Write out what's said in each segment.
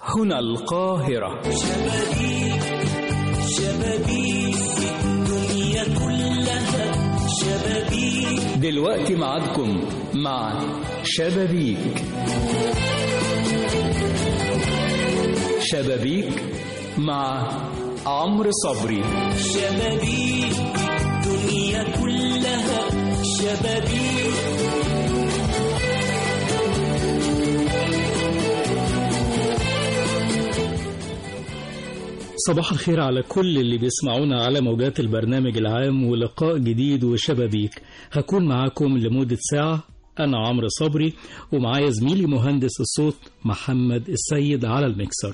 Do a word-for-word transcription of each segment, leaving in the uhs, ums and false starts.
هنا القاهرة. شبابيك شبابيك الدنيا كلها شبابيك. دلوقتي معادكم مع شبابيك. شبابيك مع عمرو صبري. شبابيك الدنيا كلها شبابيك. صباح الخير على كل اللي بيسمعونا على موجات البرنامج العام ولقاء جديد وشبابيك. هكون معاكم لمدة ساعة، أنا عمرو صبري ومعايا زميلي مهندس الصوت محمد السيد على الميكسر.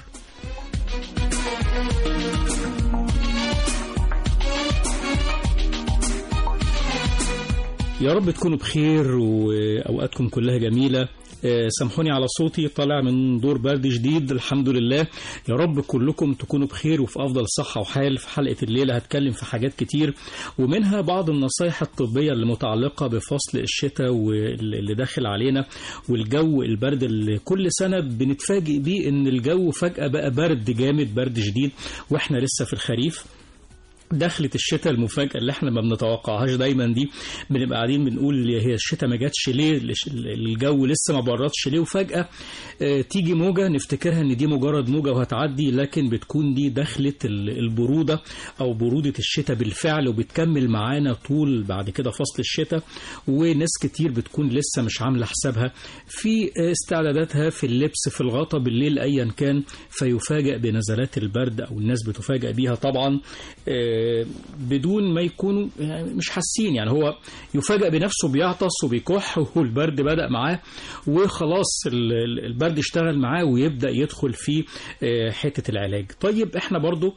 يا رب تكونوا بخير وأوقاتكم كلها جميلة. سامحوني على صوتي، طالع من دور برد شديد الحمد لله. يا رب كلكم تكونوا بخير وفي أفضل صحة وحال. في حلقة الليلة هتكلم في حاجات كتير، ومنها بعض النصايح الطبية اللي متعلقة بفصل الشتاء واللي داخل علينا والجو البرد اللي كل سنة بنتفاجئ بيه إن الجو فجأة بقى برد جامد، برد شديد، وإحنا لسه في الخريف. دخلت الشتاء المفاجأة اللي احنا ما بنتوقعهاش دايما دي، بنبقى قاعدين بنقول هي الشتاء ما جاتش ليه، الجو لسه ما بردش ليه، وفجأة اه تيجي موجة نفتكرها ان دي مجرد موجة وهتعدي، لكن بتكون دي دخلت البرودة او برودة الشتاء بالفعل، وبتكمل معانا طول بعد كده فصل الشتاء. وناس كتير بتكون لسه مش عاملة حسابها في استعداداتها في اللبس في الغطا بالليل ايا كان، فيفاجأ بنزلات البرد او الناس بتفاجأ بيها طبعا اه بدون ما يكونوا يعني مش حاسين. يعني هو يفاجأ بنفسه بيعطس وبيكح والبرد بدأ معاه وخلاص البرد اشتغل معاه ويبدأ يدخل في حتة العلاج. طيب احنا برضو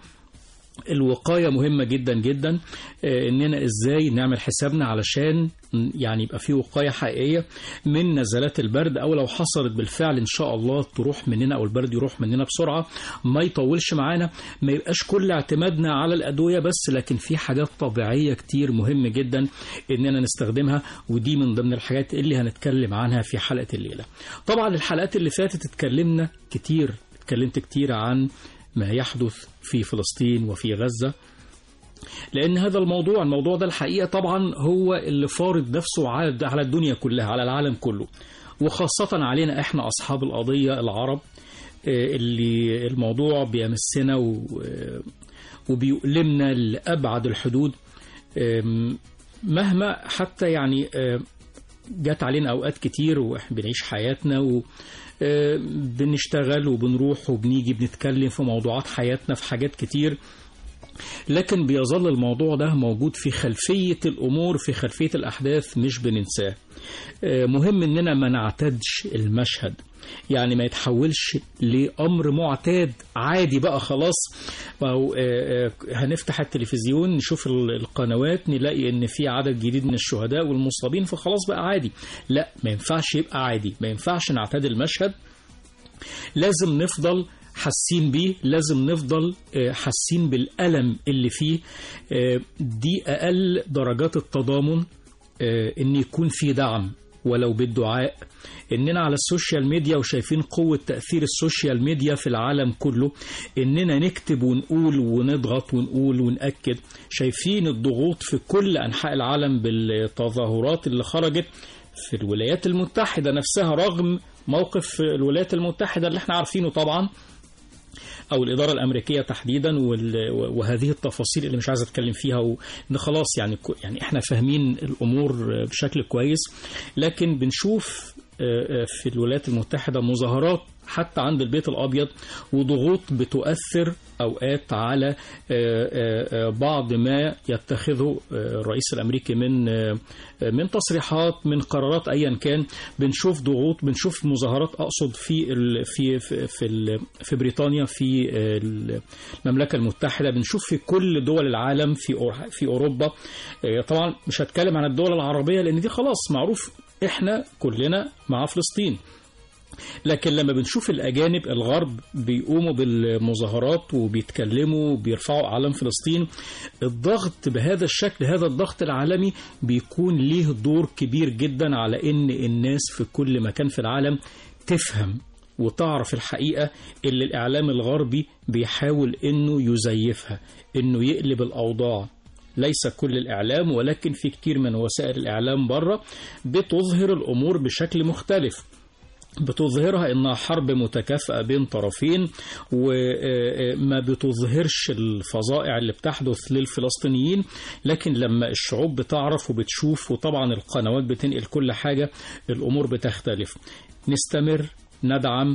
الوقاية مهمة جدا جدا، اننا ازاي نعمل حسابنا علشان يعني يبقى في وقاية حقيقية من نزلات البرد، او لو حصلت بالفعل ان شاء الله تروح مننا او البرد يروح مننا بسرعة، ما يطولش معانا، ما يبقاش كل اعتمادنا على الادوية بس، لكن في حاجات طبيعية كتير مهم جدا اننا نستخدمها، ودي من ضمن الحاجات اللي هنتكلم عنها في حلقة الليلة. طبعا الحلقات اللي فاتت اتكلمنا كتير اتكلمت كتير عن ما يحدث في فلسطين وفي غزة، لأن هذا الموضوع الموضوع ده الحقيقة طبعا هو اللي فارض نفسه على الدنيا كلها، على العالم كله، وخاصة علينا احنا أصحاب القضية العرب، اللي الموضوع بيمسنا وبيؤلمنا لأبعد الحدود. مهما حتى يعني جات علينا أوقات كتير وإحنا بنعيش حياتنا و بنشتغل وبنروح وبنيجي بنتكلم في موضوعات حياتنا في حاجات كتير، لكن بيظل الموضوع ده موجود في خلفية الأمور، في خلفية الأحداث، مش بننساه. مهم إننا ما نعتادش المشهد، يعني ما يتحولش لأمر معتاد عادي بقى خلاص. أو هنفتح التلفزيون نشوف القنوات نلاقي إن في عدد جديد من الشهداء والمصابين فخلاص بقى عادي. لا، ما ينفعش يبقى عادي، ما ينفعش نعتاد المشهد. لازم نفضل حاسين بيه، لازم نفضل حاسين بالألم اللي فيه. دي أقل درجات التضامن، إن يكون في دعم ولو بالدعاء. إننا على السوشيال ميديا وشايفين قوة تأثير السوشيال ميديا في العالم كله، إننا نكتب ونقول ونضغط ونقول ونأكد. شايفين الضغوط في كل أنحاء العالم بالتظاهرات اللي خرجت في الولايات المتحدة نفسها، رغم موقف الولايات المتحدة اللي احنا عارفينه طبعا، أو الإدارة الأمريكية تحديدا، وهذه التفاصيل اللي مش عايز أتكلم فيها، وإن خلاص يعني يعني إحنا فاهمين الأمور بشكل كويس. لكن بنشوف في الولايات المتحدة مظاهرات حتى عند البيت الأبيض، وضغوط بتؤثر أوقات على بعض ما يتخذه الرئيس الأمريكي من من تصريحات، من قرارات أيا كان. بنشوف ضغوط، بنشوف مظاهرات، أقصد في في في في, في بريطانيا، في المملكة المتحدة، بنشوف في كل دول العالم، في في أوروبا. طبعا مش هتكلم عن الدول العربية لأن دي خلاص معروف إحنا كلنا مع فلسطين، لكن لما بنشوف الأجانب الغرب بيقوموا بالمظاهرات وبيتكلموا وبيرفعوا علم فلسطين، الضغط بهذا الشكل، هذا الضغط العالمي بيكون ليه دور كبير جدا على إن الناس في كل مكان في العالم تفهم وتعرف الحقيقة اللي الإعلام الغربي بيحاول إنه يزيفها، إنه يقلب الأوضاع. ليس كل الإعلام، ولكن في كتير من وسائل الإعلام بره بتظهر الأمور بشكل مختلف، بتظهرها إنها حرب متكافئة بين طرفين، وما بتظهرش الفظائع اللي بتحدث للفلسطينيين. لكن لما الشعوب بتعرف وبتشوف، وطبعا القنوات بتنقل كل حاجة، الأمور بتختلف. نستمر، ندعم،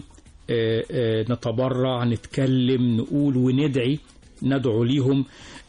نتبرع، نتكلم، نقول وندعي، ندعو ليهم.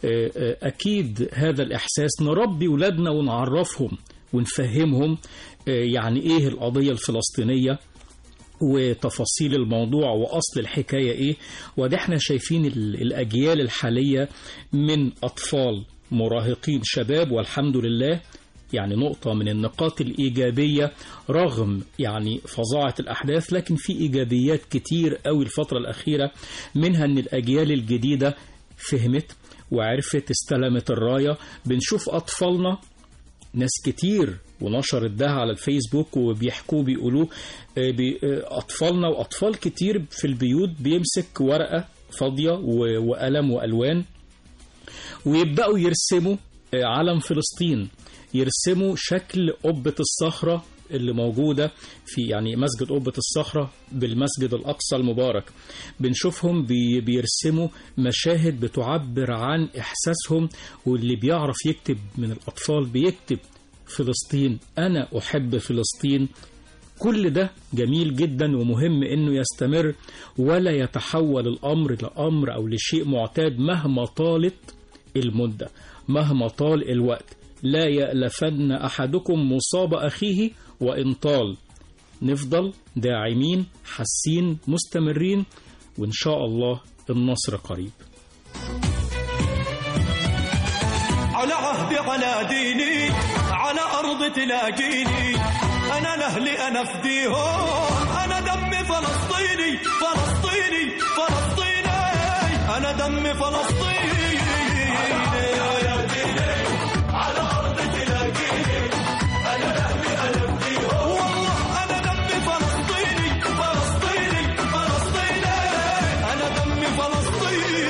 أكيد هذا الإحساس نربي ولادنا ونعرفهم ونفهمهم يعني إيه القضية الفلسطينية وتفاصيل الموضوع وأصل الحكاية إيه. وده احنا شايفين الأجيال الحالية من أطفال، مراهقين، شباب، والحمد لله يعني نقطة من النقاط الإيجابية رغم يعني فظاعة الأحداث، لكن في إيجابيات كتير قوي الفترة الأخيرة، منها أن الأجيال الجديدة فهمت وعرفت، استلمت الراية. بنشوف أطفالنا، ناس كتير ونشرت ده على الفيسبوك وبيحكوا بيقولوا أطفالنا وأطفال كتير في البيوت بيمسك ورقة فاضية وقلم وألوان ويبدأوا يرسموا علم فلسطين، يرسموا شكل قبة الصخرة اللي موجودة في يعني مسجد قبة الصخرة بالمسجد الأقصى المبارك. بنشوفهم بي بيرسموا مشاهد بتعبر عن إحساسهم، واللي بيعرف يكتب من الأطفال بيكتب فلسطين، أنا أحب فلسطين. كل ده جميل جدا ومهم إنه يستمر، ولا يتحول الأمر لأمر أو لشيء معتاد مهما طالت المدة، مهما طال الوقت. لا يألفن أحدكم مصاب أخيه وإن طال. نفضل داعمين، حاسين، مستمرين، وإن شاء الله النصر قريب. على عهدي، على ديني، على أرض تلاقيني، أنا لأهلي أنا فديهم، أنا دمي فلسطيني فلسطيني فلسطيني، أنا دمي فلسطيني. على ديني، على أرض تلاقيني، أنا لأهلي أنا فديهم، والله أنا دمي فلسطيني فلسطيني فلسطيني، أنا دمي فلسطيني.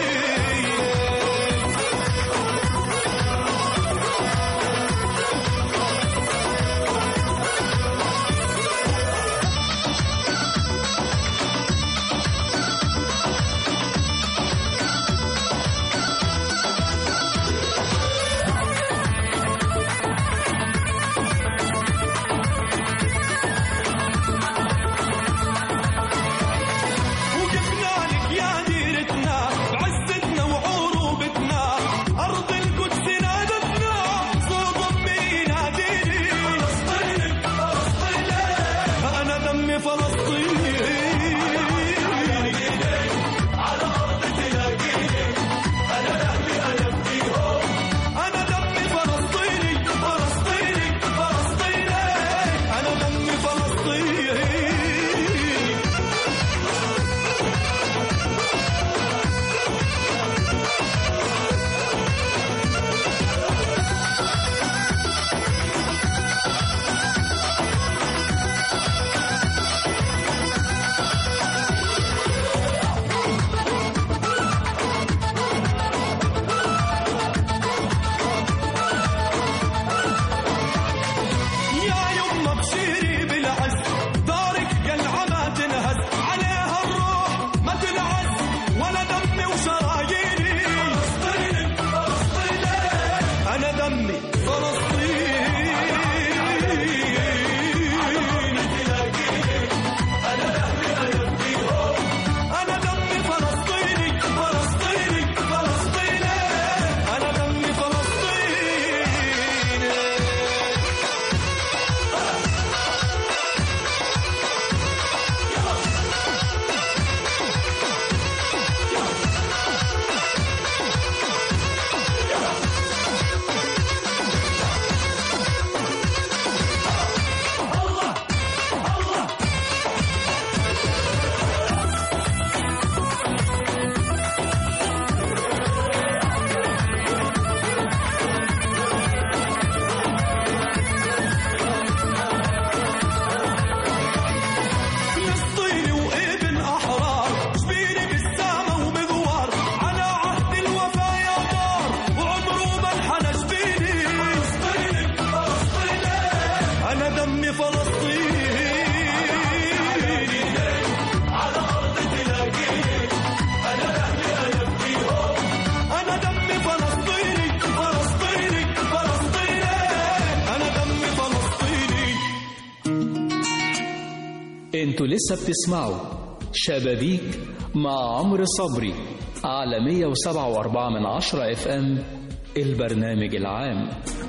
انتوا لسه بتسمعوا شبابيك مع عمرو صبري على مية وسبعة وأربعة من عشرة اف ام، البرنامج العام.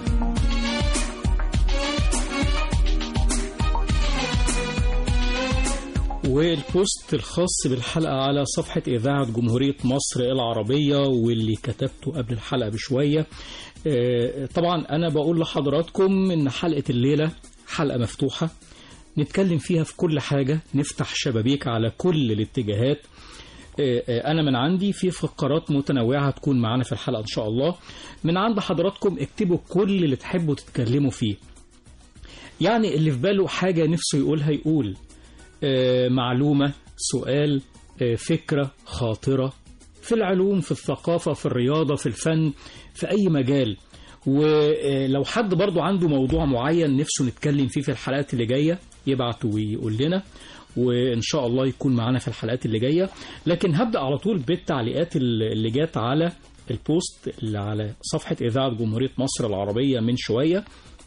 والبوست الخاص بالحلقة على صفحة إذاعة جمهورية مصر العربية واللي كتبته قبل الحلقة بشوية. طبعا أنا بقول لحضراتكم إن حلقة الليلة حلقة مفتوحة نتكلم فيها في كل حاجة، نفتح شبابيك على كل الاتجاهات. أنا من عندي في فقرات متنوعة هتكون معانا في الحلقة إن شاء الله. من عند حضراتكم اكتبوا كل اللي تحبوا تتكلموا فيه، يعني اللي في باله حاجة نفسه يقولها يقول، معلومة، سؤال، فكرة، خاطرة، في العلوم، في الثقافة، في الرياضة، في الفن، في أي مجال. ولو حد برضو عنده موضوع معين نفسه نتكلم فيه في الحلقات اللي جاية يبعت ويقول لنا، وإن شاء الله يكون معنا في الحلقات اللي جاية. لكن هبدأ على طول بالتعليقات اللي جات على البوست اللي على صفحة إذاعة جمهورية مصر العربية من شوية.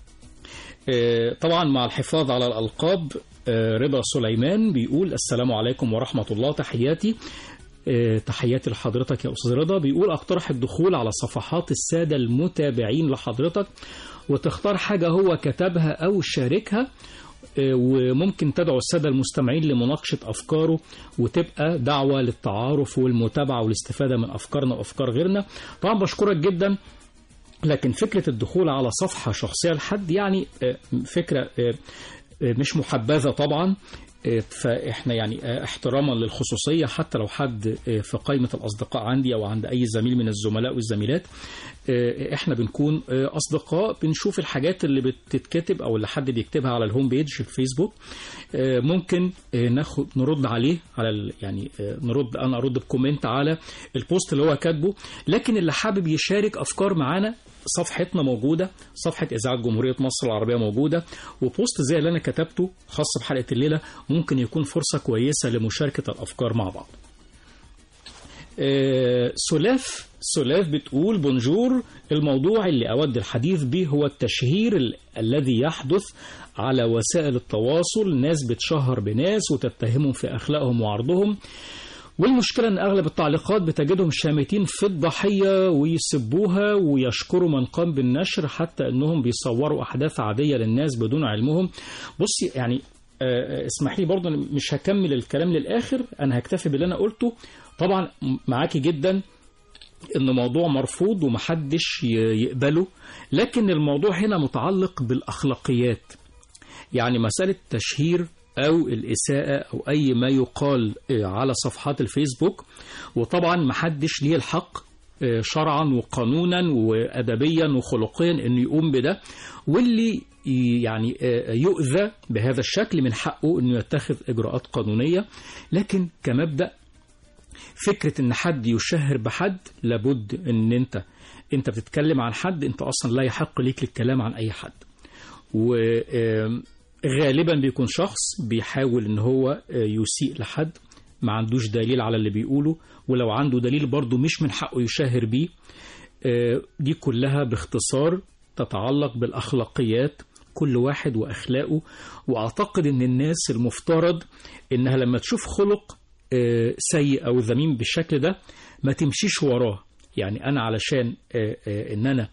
طبعا مع الحفاظ على الألقاب، رضا سليمان بيقول السلام عليكم ورحمة الله، تحياتي تحياتي لحضرتك يا أستاذ رضا. بيقول أقترح الدخول على صفحات السادة المتابعين لحضرتك وتختار حاجة هو كتبها أو شاركها، وممكن تدعو السادة المستمعين لمناقشة أفكاره وتبقى دعوة للتعارف والمتابعة والاستفادة من أفكارنا وأفكار غيرنا. طبعا بشكرك جدا، لكن فكرة الدخول على صفحة شخصية لحد يعني فكرة مش محبذة طبعا. فإحنا يعني احتراما للخصوصية، حتى لو حد في قائمة الأصدقاء عندي أو عند أي زميل من الزملاء والزميلات، إحنا بنكون أصدقاء، بنشوف الحاجات اللي بتتكتب أو اللي حد بيكتبها على الهوم بيج في الفيسبوك، ممكن ناخد نرد عليه على يعني نرد أنا أرد بكومنت على البوست اللي هو كاتبه. لكن اللي حابب يشارك أفكار معانا، صفحتنا موجودة، صفحة إذاعة جمهورية مصر العربية موجودة، وبوست زي اللي أنا كتبته خاص بحلقة الليلة ممكن يكون فرصة كويسة لمشاركة الأفكار مع بعض. آه سلاف سلاف بتقول بونجور، الموضوع اللي أود الحديث به هو التشهير ال- الذي يحدث على وسائل التواصل. ناس بتشهر بناس وتتهمهم في أخلاقهم وعرضهم، والمشكلة أن أغلب التعليقات بتجدهم شامتين في الضحية ويسبوها ويشكروا من قام بالنشر، حتى أنهم بيصوروا أحداث عادية للناس بدون علمهم. بصي يعني آه اسمح لي برضه مش هكمل الكلام للآخر، أنا هكتفي باللي أنا قلته. طبعا معاكي جدا إن موضوع مرفوض ومحدش يقبله، لكن الموضوع هنا متعلق بالأخلاقيات. يعني مسألة تشهير أو الإساءة أو أي ما يقال على صفحات الفيسبوك، وطبعا محدش ليه الحق شرعا وقانونا وأدبيا وخلقيا أنه يقوم بده، واللي يعني يؤذى بهذا الشكل من حقه أنه يتخذ إجراءات قانونية. لكن كمبدأ فكرة أن حد يشهر بحد، لابد أن أنت أنت بتتكلم عن حد، أنت أصلا لا يحق ليك الكلام عن أي حد. و غالبا بيكون شخص بيحاول ان هو يسيء لحد، ما عندوش دليل على اللي بيقوله، ولو عنده دليل برضه مش من حقه يشاهر بيه. دي كلها باختصار تتعلق بالأخلاقيات، كل واحد وأخلاقه. وأعتقد ان الناس المفترض انها لما تشوف خلق سيء او ذميم بالشكل ده ما تمشيش وراه. يعني انا علشان ان انا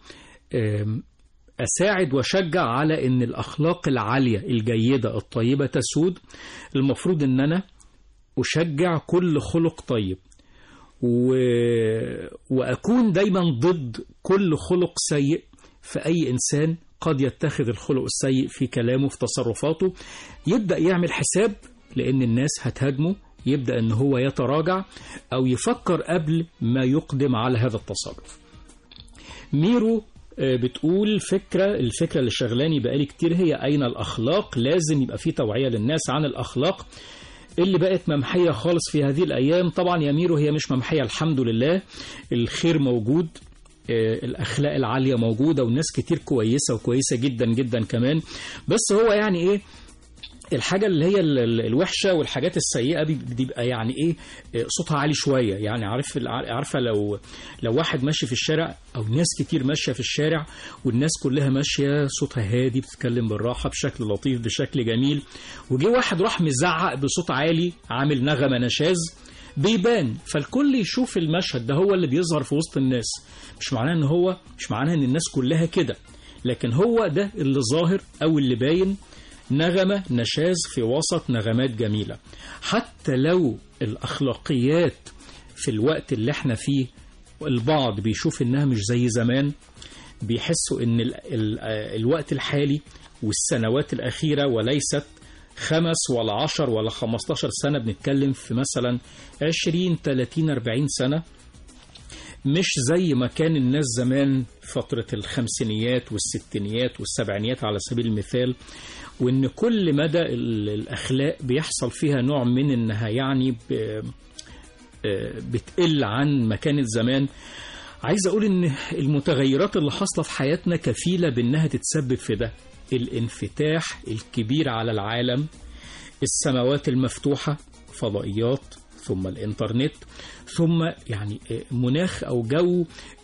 أساعد وشجع على أن الأخلاق العالية الجيدة الطيبة تسود، المفروض أن أنا أشجع كل خلق طيب، و... وأكون دايما ضد كل خلق سيء في أي إنسان قد يتخذ الخلق السيء في كلامه في تصرفاته، يبدأ يعمل حساب لأن الناس هتهاجمه، يبدأ أن هو يتراجع أو يفكر قبل ما يقدم على هذا التصرف. ميرو بتقول فكرة الفكرة اللي شغلاني بقالي كتير هي أين الأخلاق. لازم يبقى في توعية للناس عن الأخلاق اللي بقت ممحية خالص في هذه الأيام. طبعا يا ميرو هي مش ممحية، الحمد لله الخير موجود، الأخلاق العالية موجودة، والناس كتير كويسة وكويسة جدا جدا كمان. بس هو يعني إيه، الحاجة اللي هي الوحشة والحاجات السيئة بيبقى يعني ايه صوتها عالي شوية. يعني عارف عارفة لو لو واحد ماشي في الشارع او ناس كتير ماشية في الشارع والناس كلها ماشية صوتها هادي بتتكلم بالراحة بشكل لطيف بشكل جميل، وجي واحد راح مزعق بصوت عالي عامل نغمة نشاز بيبان، فالكل يشوف المشهد ده هو اللي بيظهر في وسط الناس. مش معناه ان هو مش معناه ان الناس كلها كده، لكن هو ده اللي ظاهر او اللي باين، نغمة نشاز في وسط نغمات جميلة. حتى لو الأخلاقيات في الوقت اللي احنا فيه البعض بيشوف انها مش زي زمان، بيحسوا ان ال ال الوقت الحالي والسنوات الأخيرة وليست خمس ولا عشر ولا خمستاشر سنة، بنتكلم في مثلا عشرين تلاتين أربعين سنة، مش زي ما كان الناس زمان فترة الخمسينيات والستينيات والسبعينيات على سبيل المثال، وإن كل مدى الأخلاق بيحصل فيها نوع من إنها يعني بتقل عن ما كانت زمان. عايز أقول إن المتغيرات اللي حاصلة في حياتنا كفيلة بإنها تتسبب في ده، الانفتاح الكبير على العالم، السماوات المفتوحة، فضائيات، ثم الإنترنت، ثم يعني مناخ أو جو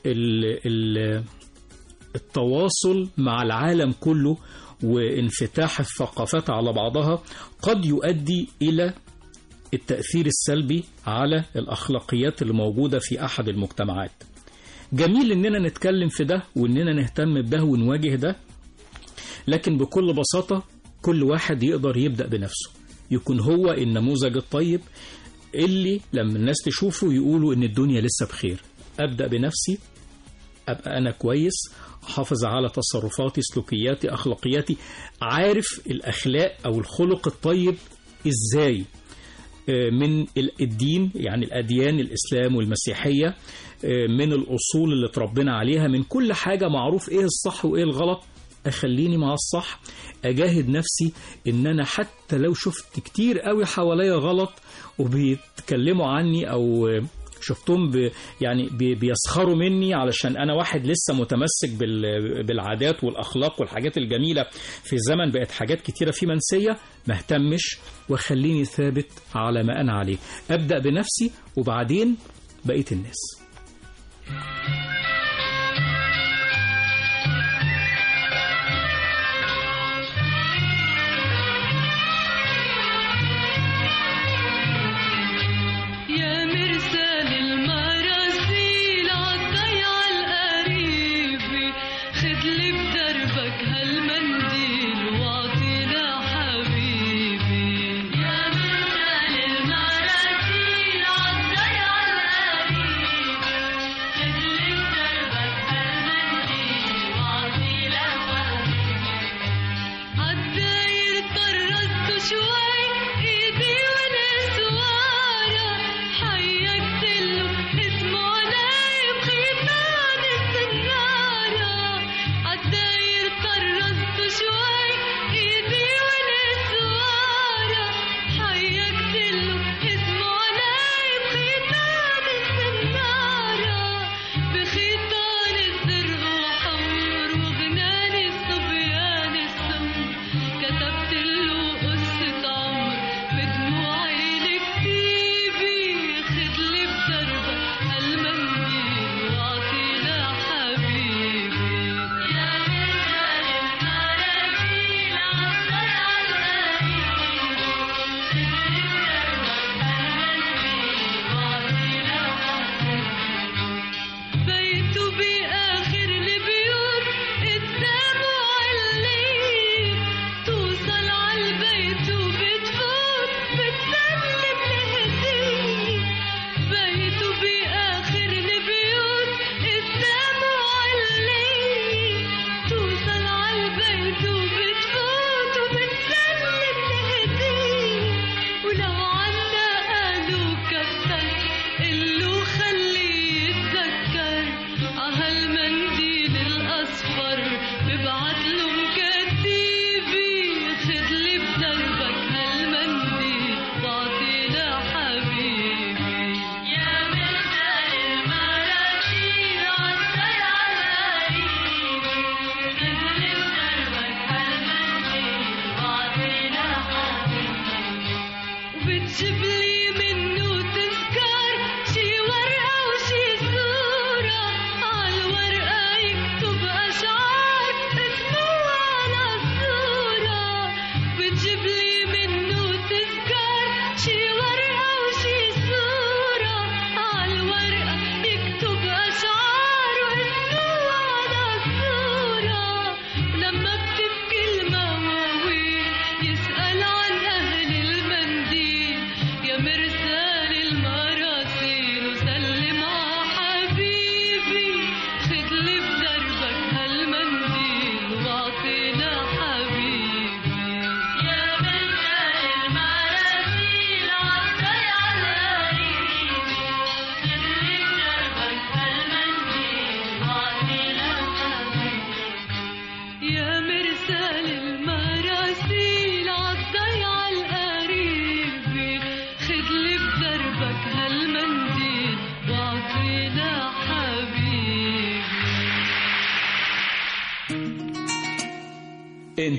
التواصل مع العالم كله وانفتاح الثقافات على بعضها قد يؤدي إلى التأثير السلبي على الأخلاقيات اللي موجودة في أحد المجتمعات. جميل إننا نتكلم في ده وإننا نهتم بده ونواجه ده، لكن بكل بساطة كل واحد يقدر يبدأ بنفسه، يكون هو النموذج الطيب اللي لما الناس تشوفه يقولوا إن الدنيا لسه بخير. أبدأ بنفسي، أبقى أنا كويس، أحافظ على تصرفاتي، سلوكياتي، أخلاقياتي، عارف الأخلاق أو الخلق الطيب إزاي من الدين، يعني الأديان الإسلام والمسيحية، من الأصول اللي تربينا عليها، من كل حاجة معروف إيه الصح وإيه الغلط. أخليني مع الصح، أجاهد نفسي إن أنا حتى لو شفت كتير قوي حواليا غلط وبيتكلموا عني أو شفتهم ب يعني بي بيسخروا مني علشان أنا واحد لسه متمسك بالعادات والأخلاق والحاجات الجميلة، في زمن بقت حاجات كتيرة في منسية، ما اهتمش وخليني ثابت على ما أنا عليه. أبدأ بنفسي وبعدين بقية الناس. خد لي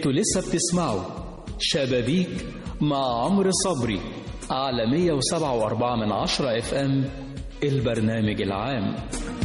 انتوا لسه بتسمعوا شبابيك مع عمرو صبري على مية وسبعة وأربعة من عشرة اف ام البرنامج العام.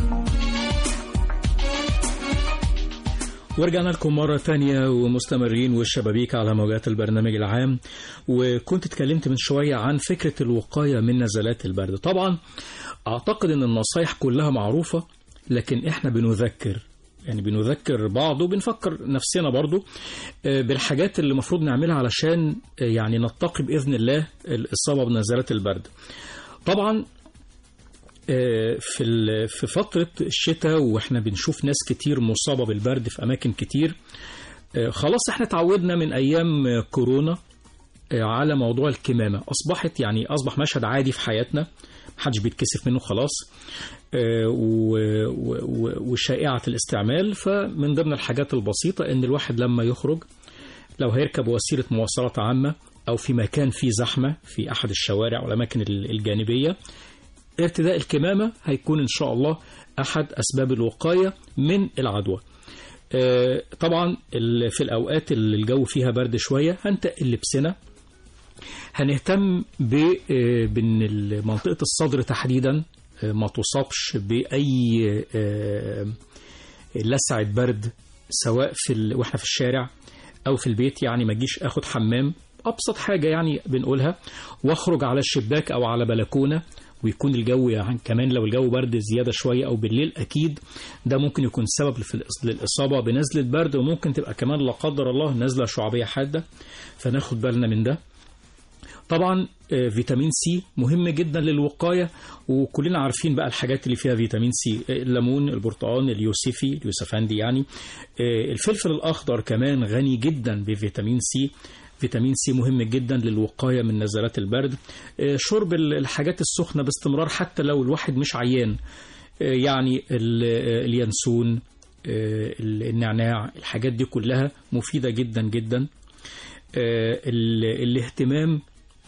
ورجعنا لكم مرة تانية ومستمرين والشبابيك على موجات البرنامج العام. وكنت اتكلمت من شوية عن فكرة الوقاية من نزلات البرد. طبعا أعتقد أن النصايح كلها معروفة، لكن إحنا بنذكر يعني بنذكر بعض وبنفكر نفسنا برضو بالحاجات اللي المفروض نعملها علشان يعني نتقي بإذن الله الإصابة بنزلات البرد. طبعا في في فترة الشتاء واحنا بنشوف ناس كتير مصابة بالبرد في أماكن كتير. خلاص احنا تعودنا من أيام كورونا على موضوع الكمامة، أصبحت يعني أصبح مشهد عادي في حياتنا، محدش بيتكسف منه خلاص، وشائعة الاستعمال. فمن ضمن الحاجات البسيطة ان الواحد لما يخرج لو هيركب وسيلة مواصلات عامة أو في مكان فيه زحمة في أحد الشوارع والأماكن الجانبية، ارتداء الكمامة هيكون إن شاء الله أحد أسباب الوقاية من العدوى. طبعا في الأوقات اللي الجو فيها برد شوية هنتقل لبسنا، هنهتم بأن منطقة الصدر تحديدا ما تصابش بأي لسعة برد، سواء في واحنا في الشارع أو في البيت. يعني ما اجيش أخد حمام، أبسط حاجة يعني بنقولها، واخرج على الشباك أو على بلكونة ويكون الجو يعني كمان لو الجو برد زيادة شوية أو بالليل، أكيد ده ممكن يكون سبب للإصابة بنزلة برد، وممكن تبقى كمان لا قدر الله نزلة شعبية حادة، فناخد بالنا من ده. طبعا فيتامين سي مهم جدا للوقاية، وكلنا عارفين بقى الحاجات اللي فيها فيتامين سي: الليمون، البرتقال، اليوسفي، اليوسفندي يعني. الفلفل الأخضر كمان غني جدا بفيتامين سي. فيتامين سي مهم جدا للوقاية من نزلات البرد. شرب الحاجات السخنة باستمرار حتى لو الواحد مش عيان، يعني اليانسون، النعناع، الحاجات دي كلها مفيدة جدا جدا. الاهتمام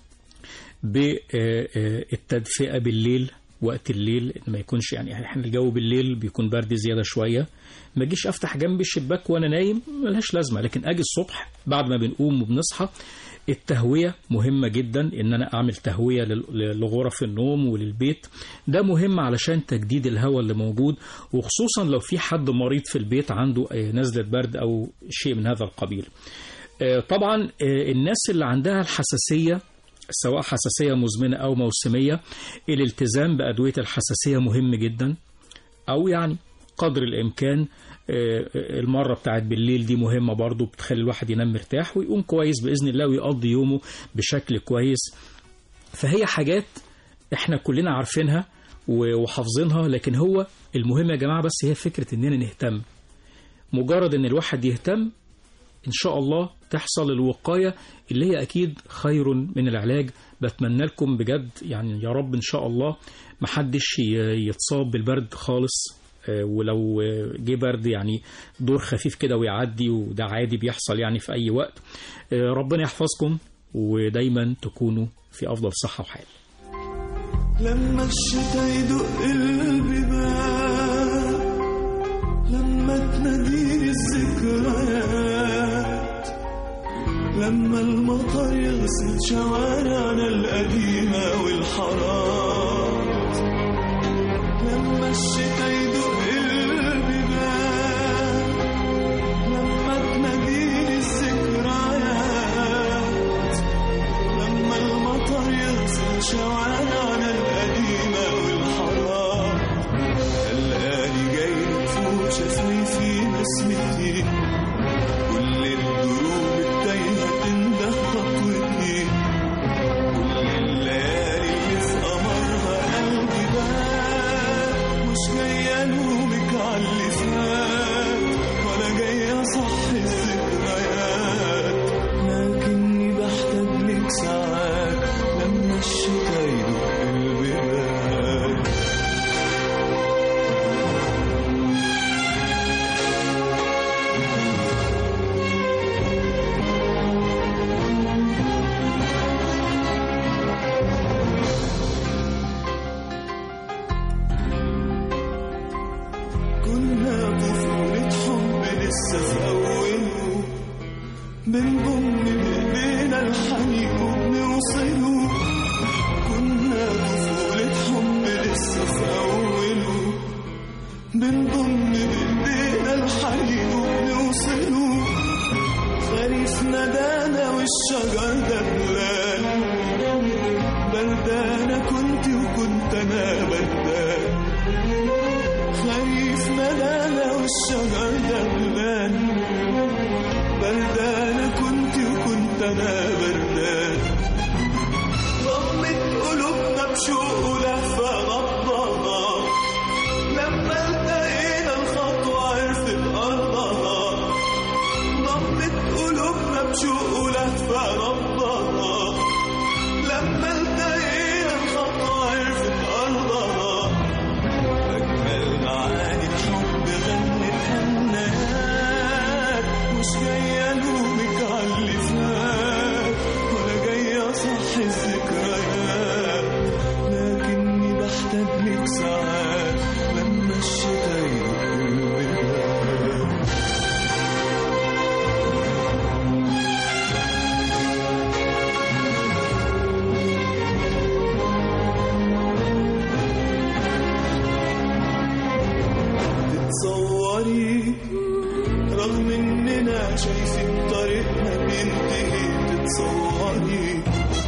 بالتدفئة بالليل، وقت الليل ما يكونش يعني احنا الجو بالليل بيكون برد زيادة شوية، ما اجيش افتح جنب الشباك وانا نايم، ملهاش لازمة. لكن اجي الصبح بعد ما بنقوم وبنصحى، التهوية مهمة جدا، ان انا اعمل تهوية لغرف النوم وللبيت. ده مهم علشان تجديد الهواء اللي موجود، وخصوصا لو في حد مريض في البيت عنده نزلة برد او شيء من هذا القبيل. طبعا الناس اللي عندها الحساسية، سواء حساسية مزمنة أو موسمية، الالتزام بأدوية الحساسية مهم جدا، أو يعني قدر الإمكان المرة بتاعت بالليل دي مهمة برضو، بتخلي الواحد ينام مرتاح ويقوم كويس بإذن الله ويقضي يومه بشكل كويس. فهي حاجات احنا كلنا عارفينها وحافظينها، لكن هو المهم يا جماعة بس هي فكرة إننا نهتم. مجرد إن الواحد يهتم إن شاء الله تحصل الوقاية اللي هي أكيد خير من العلاج. بتمنى لكم بجد يعني يا رب إن شاء الله محدش يتصاب بالبرد خالص، ولو جه برد يعني دور خفيف كده ويعدي، وده عادي بيحصل يعني في أي وقت. ربنا يحفظكم ودايما تكونوا في أفضل صحة وحال. لما الشتاء يدق البيبان، لما تناديني الذكريات، لما المطر يغسل شوارعنا القديمة والحارات، لما الشتاء يدق البيبان، لما تناديني الذكريات، لما المطر يغسل شوارعنا القديمة والحارات، تلقاني جاي نفوت شافني في بسمتي، كل الدروب التايهة تنده خطوتي، كل الليالي اللي في قمرها قلبي بات، مش جاي ألومك عاللي فات ولا جاي أصحي الذكريات، لكني بحتاج لك ساعات لما الشتا يدق البيبان. كنا طفولة حب لسه في أوله، بنضم بإيدينا الحنين وبنوصله، كنا طفولة حب لسه في أوله. بنضم بإيدينا الحنين وبنوصله، خريف ندانا والشجر دبلان، بردانة كنت وكنت أنا بردان. خريف ندانا والشجر دبلان، بردانة كنت وكنت أنا بردان. ضمت قلوبنا بشوق ولهفة غضاها، لما التقينا الخطوة عرفت أرضها. ضمت قلوبنا بشوق ولهفة غضاها، لما التقينا الخطوة عرفت أرضها. أجمل معاني الحب غنت هنات، مش جاية ألومك عاللي فات ولا جاية أصحي الذكريات، لكني بحتاج لك ساعات لما الشتا يدق البيبان. تتصوري رغم إننا شايفين طريقنا بينتهي، تتصوري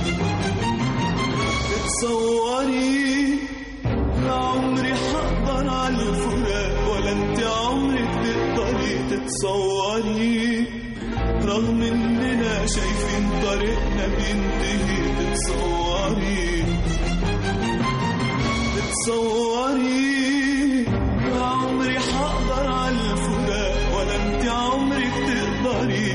تتصوري لا عمري حقدر على الفراق ولا انت عمرك تقدري. تتصوري رغم إننا شايفين طريقنا بينتهي، تتصوري تتصوري لا عمري حقدر على الفراق ولا انت عمرك تقدري.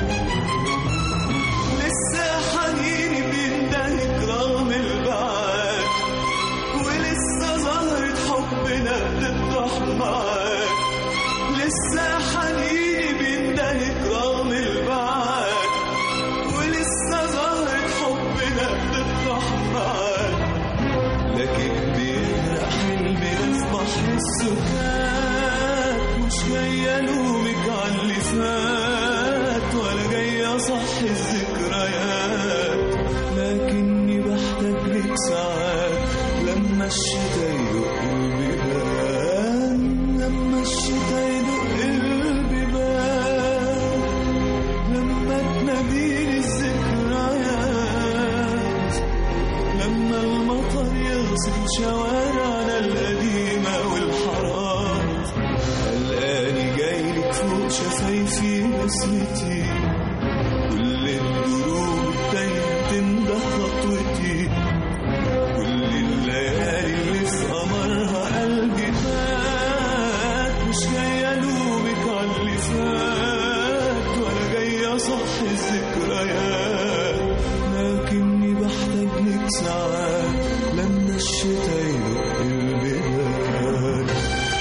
لسه حنيني بيندهك رغم البعاد، ولسه زهرة حبنا بتطرح معاك. لسه حنيني بيندهك رغم البعاد، ولسه زهرة حبنا بتطرح معاك. لكن بيغرق حلمنا في بحر السكات، مش جاي ألومك عاللي فات ولا جاي أصحي الذكريات، لكني بحتاج لك ساعات لما الشتا يدق البيبان. لما الشتا يدق البيبان، لما تناديني الذكريات، لما المطر يغسل شوارعنا القديمة والحارات. قلقاني جايلك فوق شفايفي نسمتي، كل الدروب التايهة تنده خطوتي، كل الليالي اللي في قمرها قلبي فات. مش جاي ألومك عاللي فات ولا جاي أصحي الذكريات، لكني بحتاج لك ساعات لما الشتا يدق البيبان.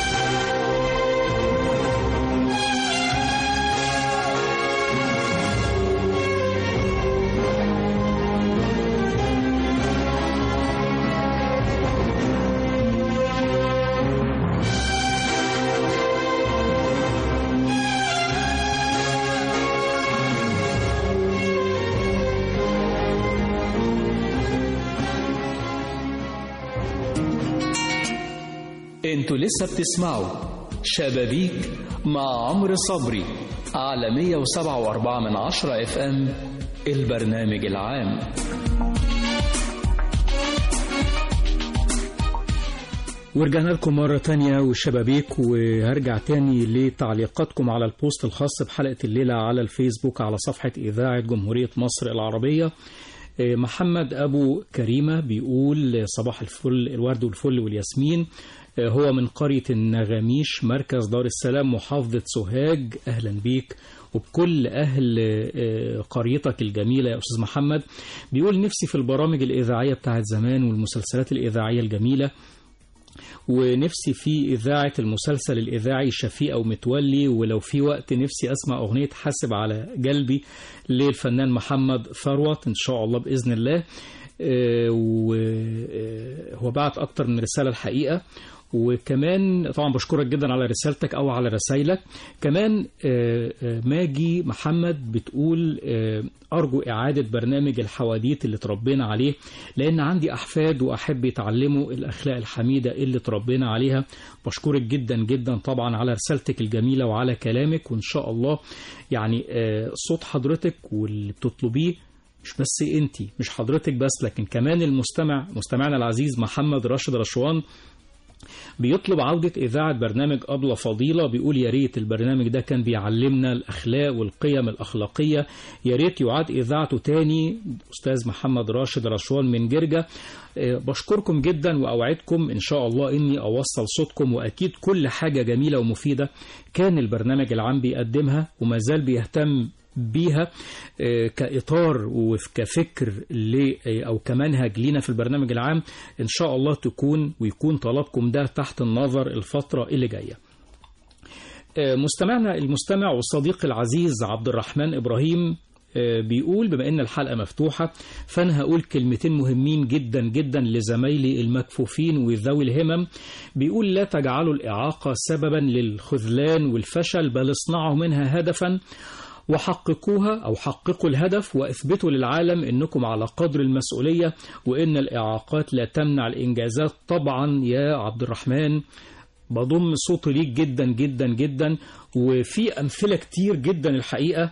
انتوا لسه بتسمعوا شبابيك مع عمرو صبري على مية وسبعة وأربعة من عشرة اف ام البرنامج العام. ورجعنا لكم مرة تانية والشبابيك، وهرجع تاني لتعليقاتكم على البوست الخاص بحلقة الليلة على الفيسبوك على صفحة إذاعة جمهورية مصر العربية. محمد أبو كريمة بيقول صباح الفل، الورد والفل والياسمين، هو من قرية النغاميش مركز دار السلام محافظة سوهاج. أهلا بيك وبكل أهل قريتك الجميلة يا أستاذ محمد. بيقول نفسي في البرامج الإذاعية بتاعت زمان والمسلسلات الإذاعية الجميلة، ونفسي في إذاعة المسلسل الإذاعي شفيقة ومتولي، ولو في وقت نفسي أسمع أغنية حاسب على قلبي للفنان محمد ثروت إن شاء الله بإذن الله. وهو بعت أكتر من رسالة الحقيقة، وكمان طبعا بشكرك جدا على رسالتك أو على رسائلك. كمان ماجي محمد بتقول أرجو إعادة برنامج الحواديت اللي تربينا عليه، لأن عندي أحفاد وأحب يتعلموا الأخلاق الحميدة اللي تربينا عليها. بشكرك جدا جدا طبعا على رسالتك الجميلة وعلى كلامك، وإن شاء الله يعني صوت حضرتك واللي بتطلبيه مش بس انتي، مش حضرتك بس، لكن كمان المستمع مستمعنا العزيز محمد راشد رشوان بيطلب عودة إذاعة برنامج أبلة فضيلة. بيقول يا ريت البرنامج ده كان بيعلمنا الأخلاق والقيم الأخلاقية، يا ريت يعاد إذاعته تاني. أستاذ محمد راشد رشوان من جرجة. بشكركم جدا وأوعدكم إن شاء الله إني أوصل صوتكم، وأكيد كل حاجة جميلة ومفيدة كان البرنامج العام بيقدمها وما زال بيهتم بيها كإطار وكفكر أو كمنهج لينا في البرنامج العام، إن شاء الله تكون ويكون طلبكم ده تحت النظر الفترة اللي جاية. مستمعنا المستمع والصديق العزيز عبد الرحمن إبراهيم بيقول بما إن الحلقة مفتوحة فأنا هقول كلمتين مهمين جدا جدا لزمايلي المكفوفين وذوي الهمم. بيقول لا تجعلوا الإعاقة سببا للخذلان والفشل، بل اصنعوا منها هدفا وحققوها أو حققوا الهدف وإثبتوا للعالم أنكم على قدر المسؤولية، وإن الإعاقات لا تمنع الإنجازات. طبعا يا عبد الرحمن بضم صوتي ليك جدا جدا جدا، وفي أمثلة كتير جدا الحقيقة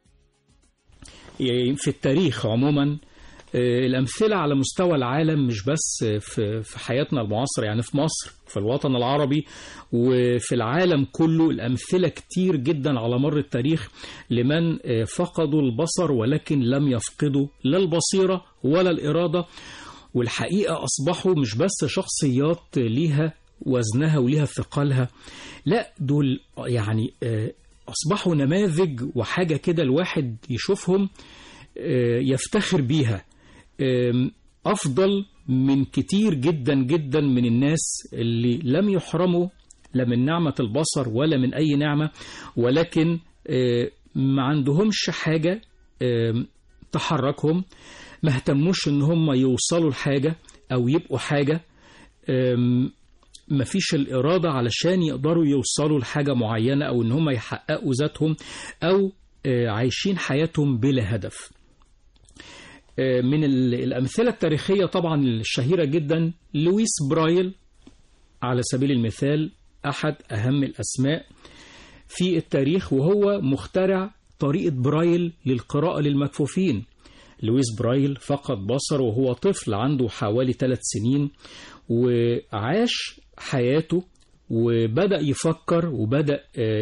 في التاريخ عموما، الأمثلة على مستوى العالم مش بس في حياتنا المعاصرة، يعني في مصر في الوطن العربي وفي العالم كله. الأمثلة كتير جدا على مر التاريخ لمن فقدوا البصر ولكن لم يفقدوا لا البصيرة ولا الإرادة، والحقيقة أصبحوا مش بس شخصيات ليها وزنها وليها ثقلها، لا دول يعني أصبحوا نماذج وحاجة كده الواحد يشوفهم يفتخر بيها، أفضل من كتير جدا جدا من الناس اللي لم يحرموا لا من نعمة البصر ولا من أي نعمة، ولكن ما عندهمش حاجة تحركهم، ما اهتموش ان هم يوصلوا لحاجة أو يبقوا حاجة، ما فيش الإرادة علشان يقدروا يوصلوا لحاجة معينة، أو ان هم يحققوا ذاتهم، أو عايشين حياتهم بلا هدف. من الأمثلة التاريخية طبعا الشهيرة جدا لويس برايل على سبيل المثال، أحد أهم الأسماء في التاريخ، وهو مخترع طريقة برايل للقراءة للمكفوفين. لويس برايل فقد بصره وهو طفل عنده حوالي ثلاث سنين، وعاش حياته وبدأ يفكر وبدأ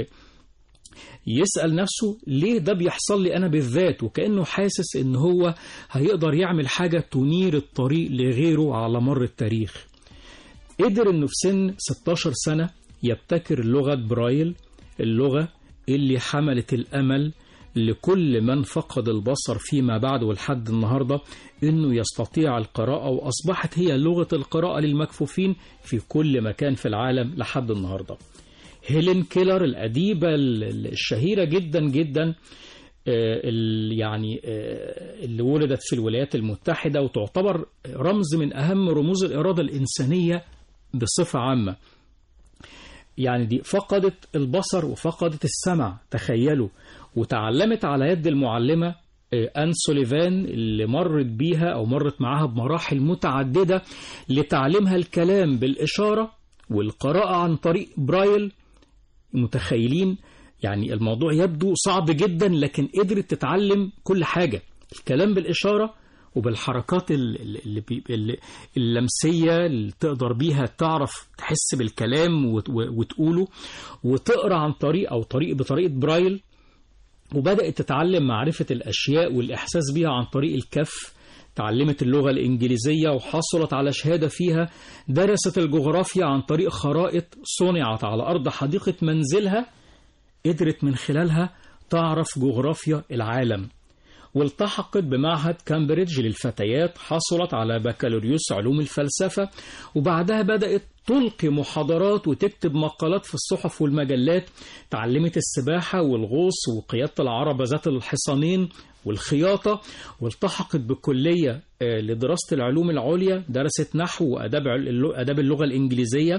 يسأل نفسه ليه ده بيحصل لي أنا بالذات، وكأنه حاسس إن هو هيقدر يعمل حاجة تنير الطريق لغيره على مر التاريخ. قدر إنه في سن ستة عشر سنة يبتكر لغة برايل، اللغة اللي حملت الأمل لكل من فقد البصر فيما بعد ولحد النهاردة إنه يستطيع القراءة، وأصبحت هي لغة القراءة للمكفوفين في كل مكان في العالم لحد النهاردة. هيلين كيلر الأديبة الشهيرة جدا جدا يعني اللي ولدت في الولايات المتحدة وتعتبر رمز من أهم رموز الإرادة الإنسانية بصفة عامة، يعني دي فقدت البصر وفقدت السمع، تخيلوا، وتعلمت على يد المعلمة أن سوليفان اللي مرت بيها أو مرت معها بمراحل متعددة لتعليمها الكلام بالإشارة والقراءة عن طريق برايل. متخيلين يعني الموضوع يبدو صعب جدا، لكن قدرت تتعلم كل حاجة، الكلام بالإشارة وبالحركات اللي اللمسية اللي تقدر بيها تعرف تحس بالكلام وتقوله، وتقرأ عن طريق أو طريق بطريقة برايل، وبدأت تتعلم معرفة الأشياء والإحساس بها عن طريق الكف. تعلمت اللغة الإنجليزية وحصلت على شهادة فيها. درست الجغرافيا عن طريق خرائط صنعت على أرض حديقة منزلها، قدرت من خلالها تعرف جغرافيا العالم. والتحقت بمعهد كامبريدج للفتيات، حصلت على بكالوريوس علوم الفلسفة، وبعدها بدأت تلقي محاضرات وتكتب مقالات في الصحف والمجلات. تعلمت السباحة والغوص وقيادة العربة ذات الحصانين، والخياطة، والتحقت بكلية لدراسة العلوم العليا، درست نحو وأداب اللغة الإنجليزية،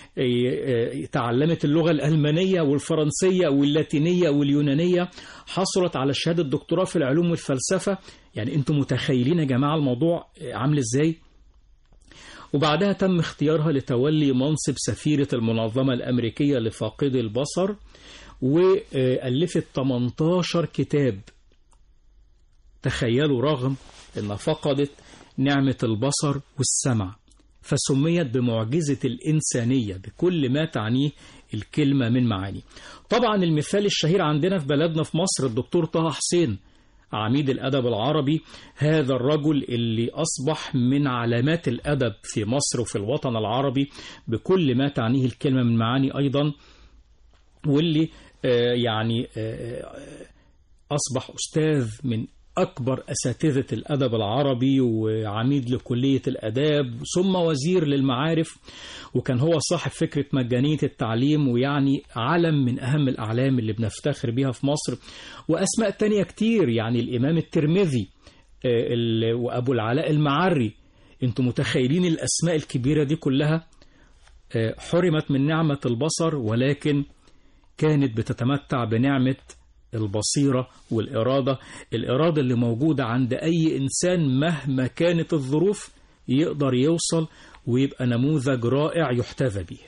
تعلمت اللغة الألمانية والفرنسية واللاتينية واليونانية، حصلت على شهادة دكتوراه في العلوم والفلسفة. يعني أنتم متخيلين يا جماعة الموضوع عامل إزاي؟ وبعدها تم اختيارها لتولي منصب سفيرة المنظمة الأمريكية لفاقدي البصر، وألفت ثمانية عشر كتاب. تخيلوا، رغم أنها فقدت نعمة البصر والسمع، فسميت بمعجزة الإنسانية بكل ما تعنيه الكلمة من معاني. طبعا المثال الشهير عندنا في بلدنا في مصر الدكتور طه حسين، عميد الأدب العربي، هذا الرجل اللي أصبح من علامات الأدب في مصر وفي الوطن العربي بكل ما تعنيه الكلمة من معاني أيضا، واللي آه يعني آه أصبح أستاذ من أكبر أساتذة الأدب العربي، وعميد لكلية الأداب، ثم وزير للمعارف، وكان هو صاحب فكرة مجانية التعليم، ويعني علم من أهم الأعلام اللي بنفتخر بها في مصر. وأسماء تانية كتير، يعني الإمام الترمذي وأبو العلاء المعري. أنتم متخيلين الأسماء الكبيرة دي كلها حرمت من نعمة البصر، ولكن كانت بتتمتع بنعمة البصيرة والإرادة، الإرادة اللي موجودة عند أي إنسان مهما كانت الظروف يقدر يوصل ويبقى نموذج رائع يحتذى به.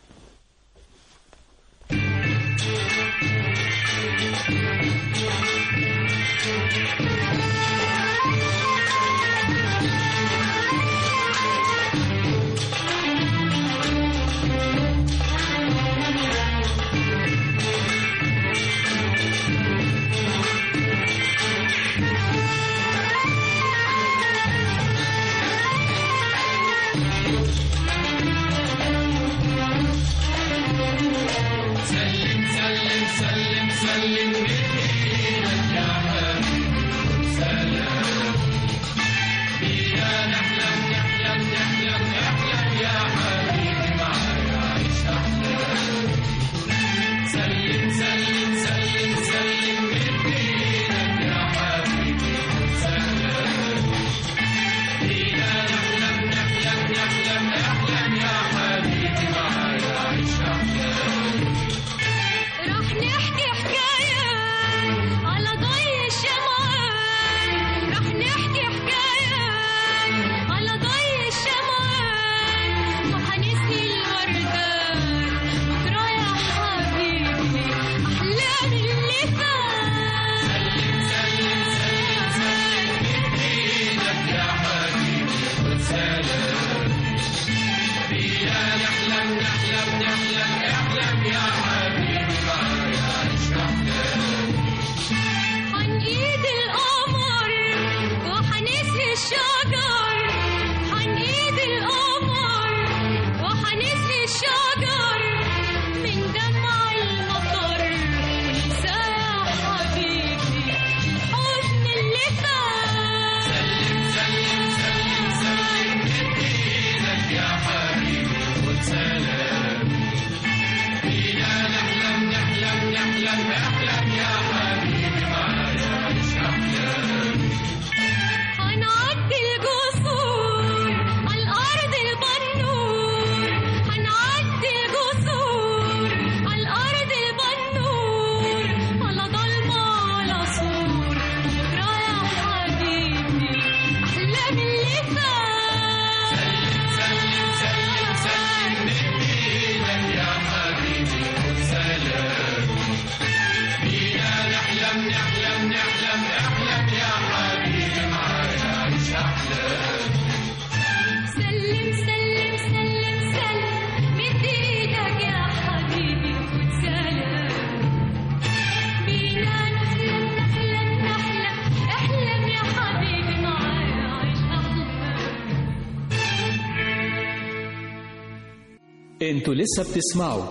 انتوا لسه بتسمعوا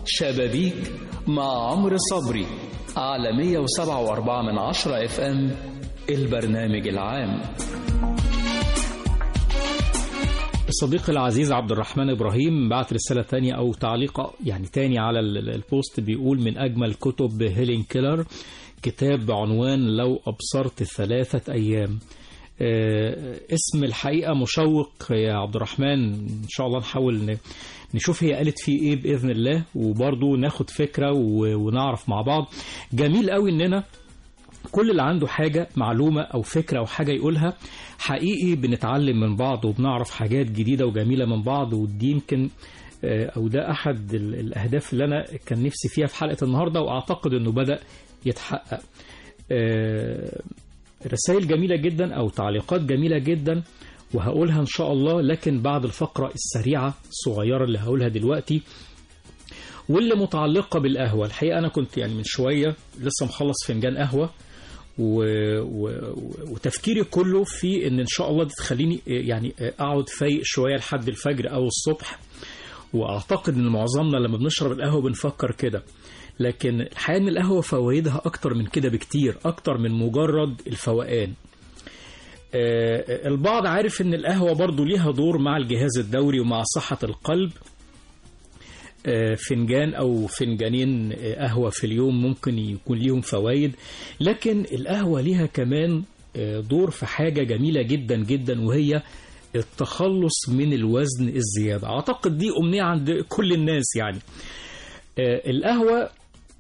شبابيك مع عمرو صبري على مية وسبعة وأربعة من عشرة اف ام، البرنامج العام. صديقي العزيز عبد الرحمن إبراهيم بعت رسالة تانية أو تعليق يعني تاني على البوست، بيقول من أجمل كتب هيلين كيلر كتاب بعنوان لو أبصرت ثلاثة أيام. اسم الحقيقة مشوق يا عبد الرحمن، إن شاء الله نحاول نشوف هي قالت فيه إيه بإذن الله، وبرضو ناخد فكرة ونعرف مع بعض. جميل قوي إننا كل اللي عنده حاجة معلومة أو فكرة أو حاجة يقولها، حقيقي بنتعلم من بعض وبنعرف حاجات جديدة وجميلة من بعض. ودي يمكن أو ده أحد الأهداف اللي أنا كان نفسي فيها في حلقة النهاردة، وأعتقد أنه بدأ يتحقق. رسائل جميلة جدا أو تعليقات جميلة جدا وهقولها إن شاء الله، لكن بعد الفقرة السريعة الصغيرة اللي هقولها دلوقتي واللي متعلقة بالقهوة. الحقيقة أنا كنت يعني من شوية لسه مخلص فنجان قهوة و... و... وتفكيري كله في ان ان شاء الله دي تخليني يعني اقعد فايق شويه لحد الفجر او الصبح. واعتقد ان معظمنا لما بنشرب القهوه بنفكر كده، لكن الحقيقه ان القهوه فوائدها اكتر من كده بكتير، اكتر من مجرد الفوقان. البعض عارف ان القهوه برضو ليها دور مع الجهاز الدوري ومع صحه القلب. فنجان أو فنجانين قهوة في اليوم ممكن يكون ليهم فوائد، لكن القهوة ليها كمان دور في حاجة جميلة جدا جدا، وهي التخلص من الوزن الزيادة. أعتقد دي أمنية عند كل الناس. يعني القهوة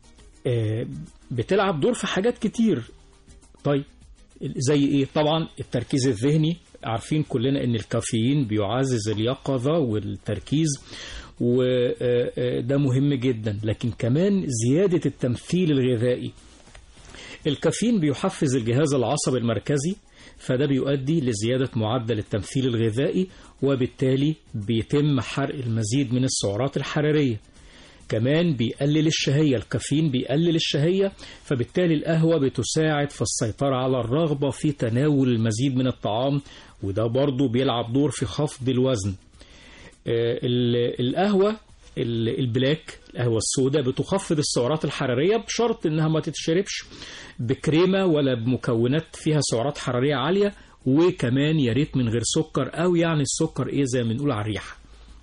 بتلعب دور في حاجات كتير. طيب زي إيه؟ طبعا التركيز الذهني، عارفين كلنا أن الكافيين بيعزز اليقظة والتركيز، وده مهم جدا. لكن كمان زيادة التمثيل الغذائي. الكافيين بيحفز الجهاز العصبي المركزي، فده بيؤدي لزيادة معدل التمثيل الغذائي، وبالتالي بيتم حرق المزيد من السعرات الحرارية. كمان بيقلل الشهية، الكافيين بيقلل الشهية، فبالتالي القهوة بتساعد في السيطرة على الرغبة في تناول المزيد من الطعام، وده برضو بيلعب دور في خفض الوزن. القهوة البلاك، القهوة السوداء، بتخفض السعرات الحرارية بشرط انها ما تتشربش بكريمة ولا بمكونات فيها سعرات حرارية عالية، وكمان يا ريت من غير سكر، او يعني السكر ايه زي ما بنقول على الريحة.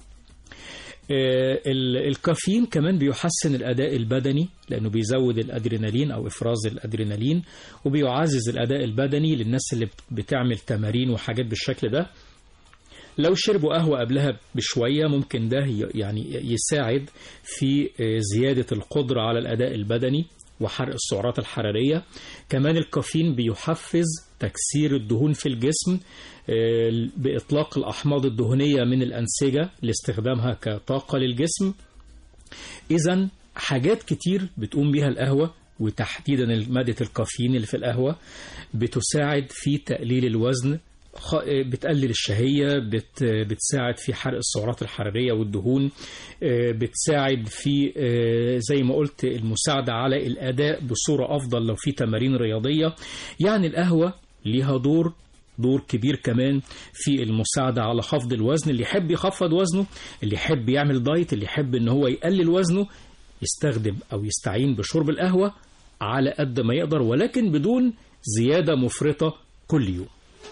الكافيين كمان بيحسن الأداء البدني، لأنه بيزود الأدرينالين أو إفراز الأدرينالين، وبيعزز الأداء البدني للناس اللي بتعمل تمارين وحاجات بالشكل ده. لو شربوا قهوة قبلها بشوية ممكن ده يعني يساعد في زيادة القدرة على الأداء البدني وحرق السعرات الحرارية. كمان الكافيين بيحفز تكسير الدهون في الجسم بإطلاق الأحماض الدهنية من الأنسجة لاستخدامها كطاقة للجسم. إذن حاجات كتير بتقوم بها القهوة، وتحديدا مادة الكافيين اللي في القهوة بتساعد في تقليل الوزن، بتقلل الشهية، بت بتساعد في حرق السعرات الحرارية والدهون، بتساعد في زي ما قلت المساعدة على الأداء بصورة أفضل لو في تمارين رياضية. يعني القهوة ليها دور دور كبير كمان في المساعدة على خفض الوزن. اللي يحب يخفض وزنه، اللي يحب يعمل دايت، اللي يحب ان هو يقلل وزنه، يستخدم أو يستعين بشرب القهوة على قد ما يقدر، ولكن بدون زيادة مفرطة كل يوم.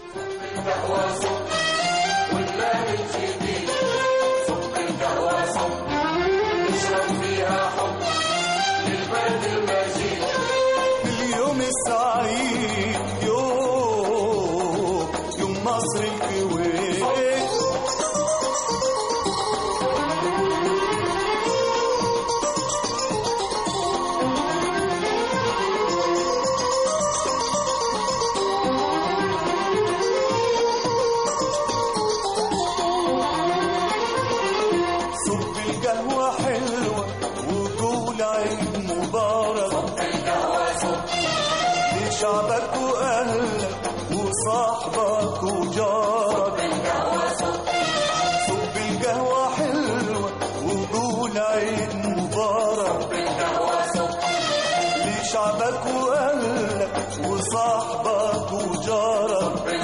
اليوم السعيد يوم يوم مصر الكويت، صب القهوة حلوة وقول عيد مبارك لشعبك وأهلك وصاحبك وجارك. صب القهوة حلوة وقول عيد مبارك لشعبك وأهلك وصاحبك وجارك.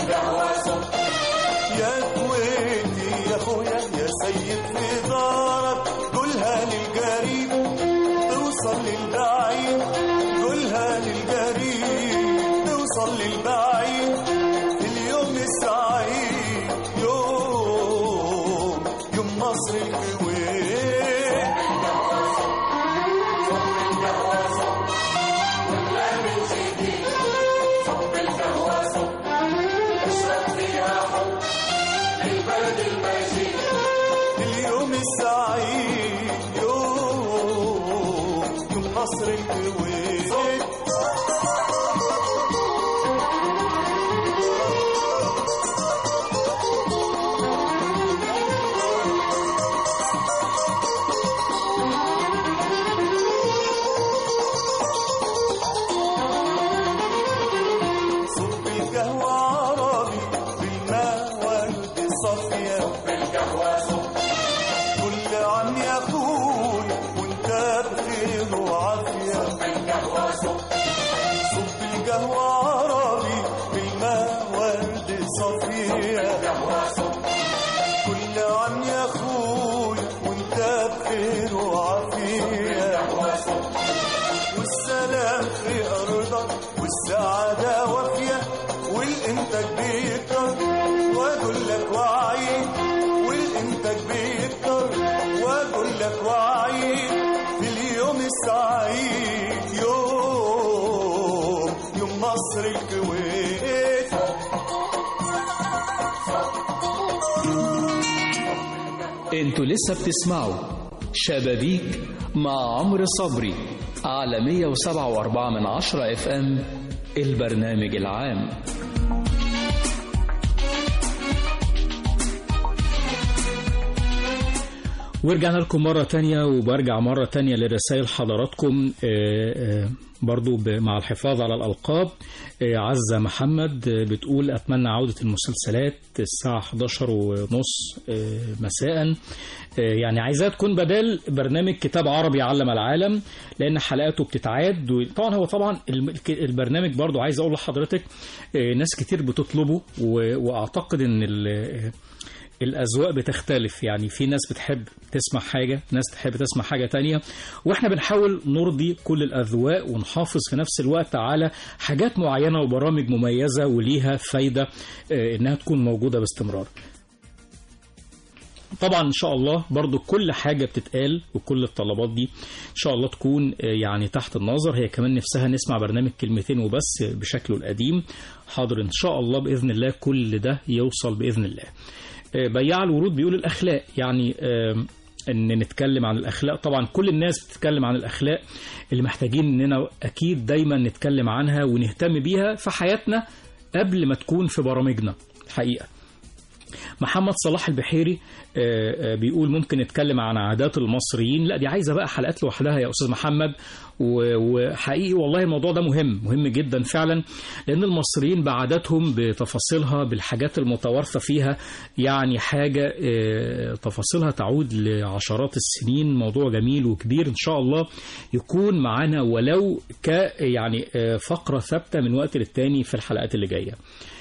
يا كويتي يا خويا يا سيد في دارك، قولها للقريب توصل للبعيد، قولها للقريب توصل للبعيد. اليوم السعيد يوم يوم يوم نصر الكويت. والسعادة وافية والإنتاج بيكتر وأقول لك وعيد، والإنتاج بيكتر وأقول لك وعيد في اليوم السعيد يوم يوم مصر الكويت. انتوا لسه بتسمعوا شبابيك مع عمرو صبري على مية وسبعة وأربعة من عشرة اف ام البرنامج العام. ورجعنا لكم مرة تانية، وبرجع مرة تانية لرسائل حضراتكم برضو مع الحفاظ على الألقاب. عزة محمد بتقول أتمنى عودة المسلسلات الساعة إحدى عشر ونص مساء، يعني عايزاه تكون بدل برنامج كتاب عربي يعلم العالم لأن حلقاته بتتعاد. طبعا هو طبعا البرنامج برضو عايز أقول لحضرتك ناس كتير بتطلبه، وأعتقد أن الأذواق بتختلف، يعني في ناس بتحب تسمع حاجة، ناس تحب تسمع حاجة تانية، وإحنا بنحاول نرضي كل الأذواق ونحافظ في نفس الوقت على حاجات معينة وبرامج مميزة وليها فايدة إنها تكون موجودة باستمرار. طبعا إن شاء الله برضو كل حاجة بتتقال وكل الطلبات دي إن شاء الله تكون يعني تحت النظر. هي كمان نفسها نسمع برنامج كلمتين وبس بشكله القديم، حاضر إن شاء الله بإذن الله كل ده يوصل بإذن الله. بياع الورود بيقول الأخلاق، يعني أن نتكلم عن الأخلاق. طبعا كل الناس بتتكلم عن الأخلاق اللي محتاجين أننا أكيد دايما نتكلم عنها ونهتم بيها في حياتنا قبل ما تكون في برامجنا الحقيقة. محمد صلاح البحيري بيقول ممكن نتكلم عن عادات المصريين. لا دي عايزة بقى حلقات لوحدها يا أستاذ محمد، وحقيقي والله الموضوع ده مهم مهم جدا فعلا، لأن المصريين بعاداتهم بتفاصيلها بالحاجات المتوارثة فيها يعني حاجة تفاصيلها تعود لعشرات السنين. موضوع جميل وكبير إن شاء الله يكون معنا ولو ك يعني فقرة ثابتة من وقت للتاني في الحلقات اللي جاية.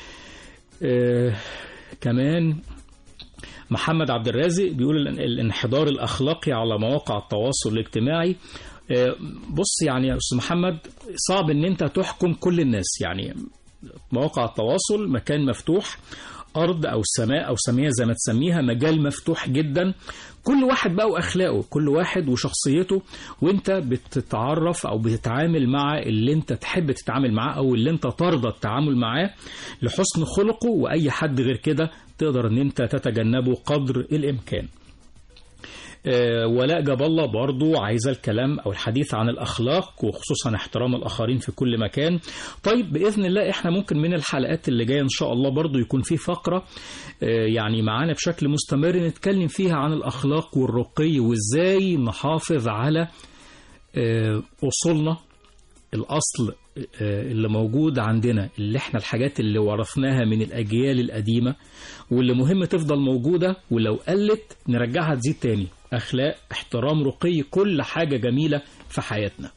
كمان محمد عبد الرازق بيقول الانحدار الأخلاقي على مواقع التواصل الاجتماعي. بص يعني يا أستاذ محمد صعب ان انت تحكم كل الناس، يعني مواقع التواصل مكان مفتوح، أرض أو سماء أو سمية زي ما تسميها، مجال مفتوح جدا، كل واحد بقى وأخلاقه، كل واحد وشخصيته، وانت بتتعرف أو بتتعامل مع اللي انت تحب تتعامل معاه أو اللي انت ترضى التعامل معاه لحسن خلقه، وأي حد غير كده تقدر ان انت تتجنبه قدر الإمكان. أه ولاء جاب الله برضو عايزة الكلام أو الحديث عن الأخلاق وخصوصا احترام الآخرين في كل مكان. طيب بإذن الله إحنا ممكن من الحلقات اللي جاية إن شاء الله برضو يكون في فقرة أه يعني معانا بشكل مستمر نتكلم فيها عن الأخلاق والرقي وإزاي نحافظ على أه أصولنا، الأصل اللي موجود عندنا، اللي احنا الحاجات اللي ورثناها من الأجيال القديمة واللي مهم تفضل موجودة، ولو قلت نرجعها تزيد تاني. أخلاق، احترام، رقي، كل حاجة جميلة في حياتنا.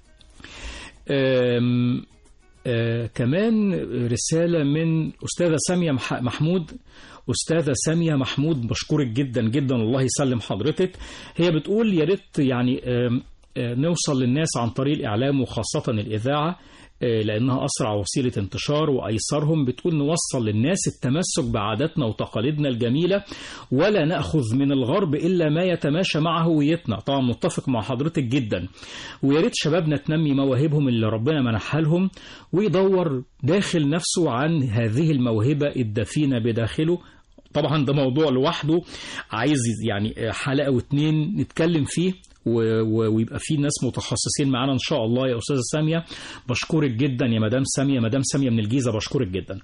أم أه كمان رسالة من أستاذة سامية محمود. أستاذة سامية محمود بشكرك جدا جدا، الله يسلم حضرتك. هي بتقول يا ريت يعني نوصل للناس عن طريق الإعلام وخاصة الإذاعة لأنها أسرع وسيلة انتشار وأيسرهم. بتقول نوصل للناس التمسك بعاداتنا وتقاليدنا الجميلة ولا نأخذ من الغرب إلا ما يتماشى مع هويتنا. طبعا متفق مع حضرتك جدا، ويا ريت شبابنا تنمي مواهبهم اللي ربنا منحها لهم ويدور داخل نفسه عن هذه الموهبة الدفينة بداخله. طبعا ده موضوع لوحده عايز يعني حلقة واتنين نتكلم فيه، ويبقى فيه ناس متخصصين معانا إن شاء الله. يا أستاذة سامية بشكرك جدا، يا مدام سامية، مدام سامية من الجيزة بشكرك جدا.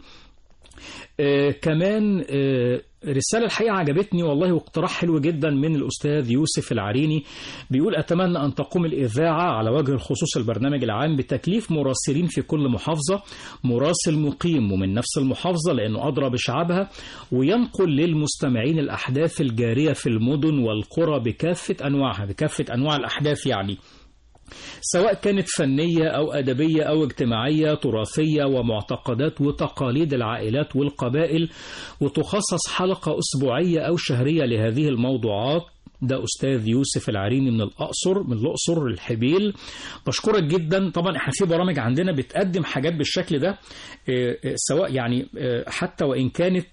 آه كمان آه رسالة الحقيقة عجبتني والله، واقتراح حلو جدا من الأستاذ يوسف العريني، بيقول أتمنى أن تقوم الإذاعة على وجه الخصوص البرنامج العام بتكليف مراسلين في كل محافظة، مراسل مقيم ومن نفس المحافظة لأنه أدرى بشعبها، وينقل للمستمعين الأحداث الجارية في المدن والقرى بكافة أنواعها، بكافة أنواع الأحداث يعني، سواء كانت فنية أو أدبية أو اجتماعية، تراثية ومعتقدات وتقاليد العائلات والقبائل، وتخصص حلقة أسبوعية أو شهرية لهذه الموضوعات. ده أستاذ يوسف العريني من الأقصر، من الأقصر الحبيل. بشكرك جدا. طبعا احنا في برامج عندنا بتقدم حاجات بالشكل ده، سواء يعني حتى وإن كانت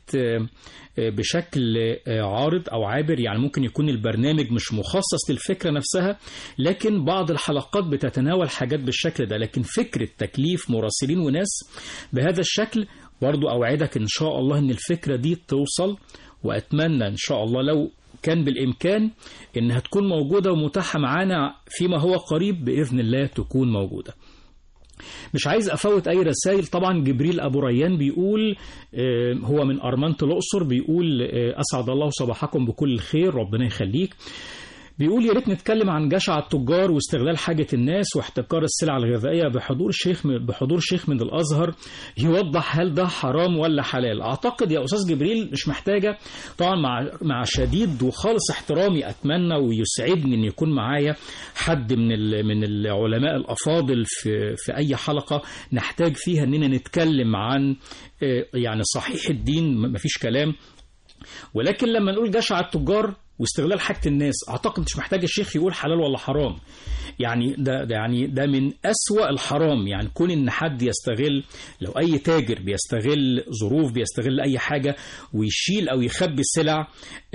بشكل عارض أو عابر، يعني ممكن يكون البرنامج مش مخصص للفكرة نفسها، لكن بعض الحلقات بتتناول حاجات بالشكل ده. لكن فكرة تكليف مراسلين وناس بهذا الشكل برضو أوعدك إن شاء الله إن الفكرة دي توصل، وأتمنى إن شاء الله لو كان بالإمكان إنها تكون موجودة ومتاحة معانا فيما هو قريب بإذن الله تكون موجودة. مش عايز أفوت أي رسائل. طبعا جبريل أبو ريان بيقول هو من أرمنة الأقصر، بيقول أسعد الله صباحكم بكل خير، ربنا يخليك. بيقول يا ريت نتكلم عن جشع التجار واستغلال حاجة الناس واحتكار السلع الغذائية بحضور شيخ بحضور شيخ من الأزهر يوضح هل ده حرام ولا حلال. أعتقد يا أستاذ جبريل مش محتاجة طبعا، مع مع شديد وخالص احترامي أتمنى ويسعدني إن يكون معايا حد من من العلماء الأفاضل في في أي حلقة نحتاج فيها إننا نتكلم عن يعني صحيح الدين، مفيش كلام. ولكن لما نقول جشع التجار واستغلال حاجة الناس، أعتقد مش محتاج الشيخ يقول حلال ولا حرام. يعني ده, ده يعني ده من أسوأ الحرام. يعني كون إن حد يستغل، لو أي تاجر بيستغل ظروف، بيستغل أي حاجة ويشيل أو يخبي السلع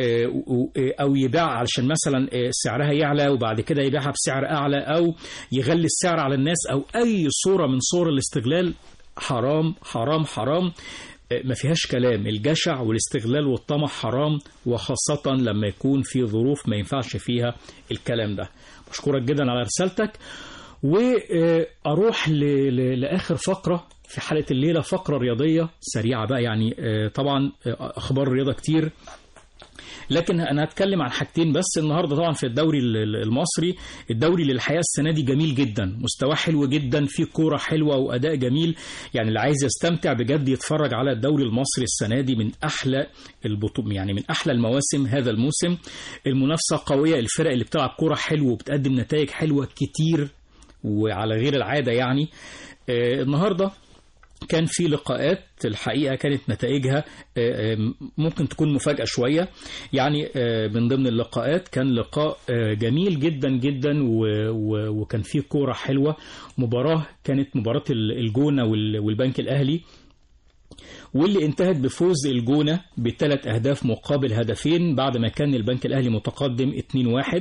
أو يبيع علشان مثلا سعرها يعلى وبعد كده يبيعها بسعر أعلى، أو يغلي السعر على الناس، أو أي صورة من صور الاستغلال، حرام حرام حرام، ما فيهاش كلام. الجشع والاستغلال والطمع حرام، وخاصة لما يكون في ظروف ما ينفعش فيها الكلام ده. بشكرك جدا على رسالتك. وأروح لآخر فقرة في حلقة الليلة، فقرة رياضية سريعة بقى. يعني طبعا أخبار الرياضة كتير، لكن أنا هتكلم عن حاجتين بس النهاردة. طبعا في الدوري المصري، الدوري للحقيقة السنة دي جميل جدا، مستوى حلو جدا، في كورة حلوة وأداء جميل. يعني اللي عايز يستمتع بجد يتفرج على الدوري المصري السنة دي، من أحلى البطولة، يعني من أحلى المواسم هذا الموسم. المنافسة قوية، الفرق اللي بتلعب كورة حلوة وبتقدم نتائج حلوة كتير وعلى غير العادة. يعني آه النهاردة كان في لقاءات الحقيقة كانت نتائجها ممكن تكون مفاجأة شوية. يعني من ضمن اللقاءات كان لقاء جميل جدا جدا، وكان فيه كورة حلوة. مباراة كانت مباراة الجونة والبنك الأهلي، واللي انتهت بفوز الجونة بثلاث أهداف مقابل هدفين بعد ما كان البنك الأهلي متقدم اثنين واحد.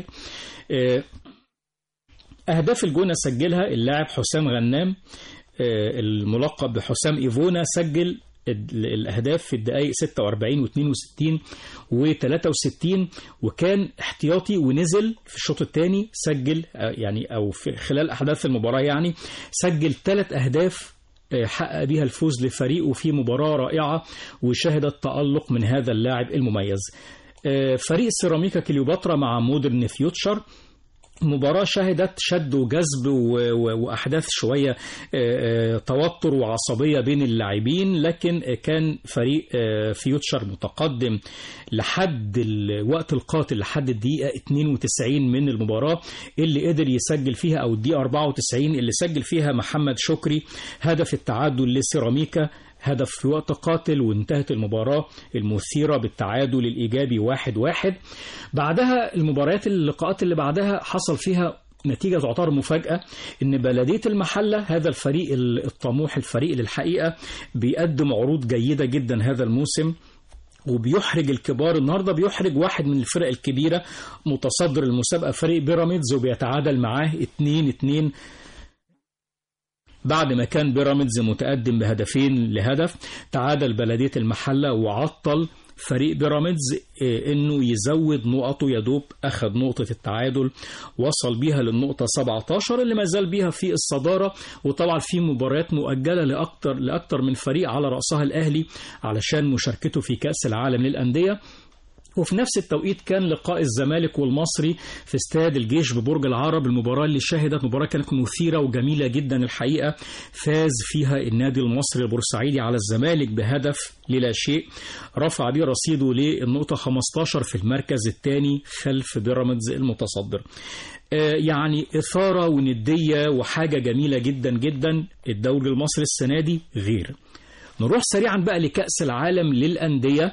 أهداف الجونة سجلها اللاعب حسام غنام الملقب بحسام إيفونا، سجل الأهداف في الدقائق ستة وأربعين واثنين وستين وثلاثة وستين، وكان احتياطي ونزل في الشوط الثاني سجل يعني أو في خلال أحداث المباراة يعني سجل ثلاث أهداف حقق بها الفوز لفريقه في مباراة رائعة، وشهدت تألق من هذا اللاعب المميز. فريق سيراميكا كليوباترا مع مودرن فيوتشر، مباراة شهدت شد وجذب وأحداث شوية توتر وعصبية بين اللاعبين، لكن كان فريق فيوتشر متقدم لحد الوقت القاتل، لحد الدقيقة اثنين وتسعين من المباراة اللي قدر يسجل فيها، أو الدقيقة أربعة وتسعين اللي سجل فيها محمد شكري هدف التعادل لسيراميكا، هدف في وقت قاتل، وانتهت المباراة المثيرة بالتعادل الإيجابي واحد واحد. بعدها المباريات اللقاءات اللي بعدها حصل فيها نتيجة تعتبر مفاجأة، إن بلدية المحلة هذا الفريق الطموح، الفريق اللي الحقيقة بيقدم عروض جيدة جدا هذا الموسم وبيحرج الكبار، النهاردة بيحرج واحد من الفرق الكبيرة متصدر المسابقة فريق بيراميدز، وبيتعادل معاه اثنين اثنين بعد ما كان بيراميدز متقدم بهدفين لهدف. تعادل بلدية المحلة وعطل فريق بيراميدز انه يزود نقطه، يدوب اخذ نقطة التعادل وصل بيها للنقطة سبعة عشر اللي ما زال بيها في الصدارة. وطبعا في مباريات مؤجلة لأكتر, لأكتر من فريق على رأسها الأهلي علشان مشاركته في كأس العالم للأندية. وفي نفس التوقيت كان لقاء الزمالك والمصري في استاد الجيش ببرج العرب، المباراة اللي شهدت مباراة كانت مثيرة وجميلة جدا الحقيقة. فاز فيها النادي المصري البورسعيدي على الزمالك بهدف للا شيء، رفع بيه رصيده للنقطة خمسة عشر في المركز الثاني خلف بيراميدز المتصدر. يعني إثارة وندية وحاجة جميلة جدا جدا. الدوري المصري السنة دي غير. نروح سريعا بقى لكأس العالم للأندية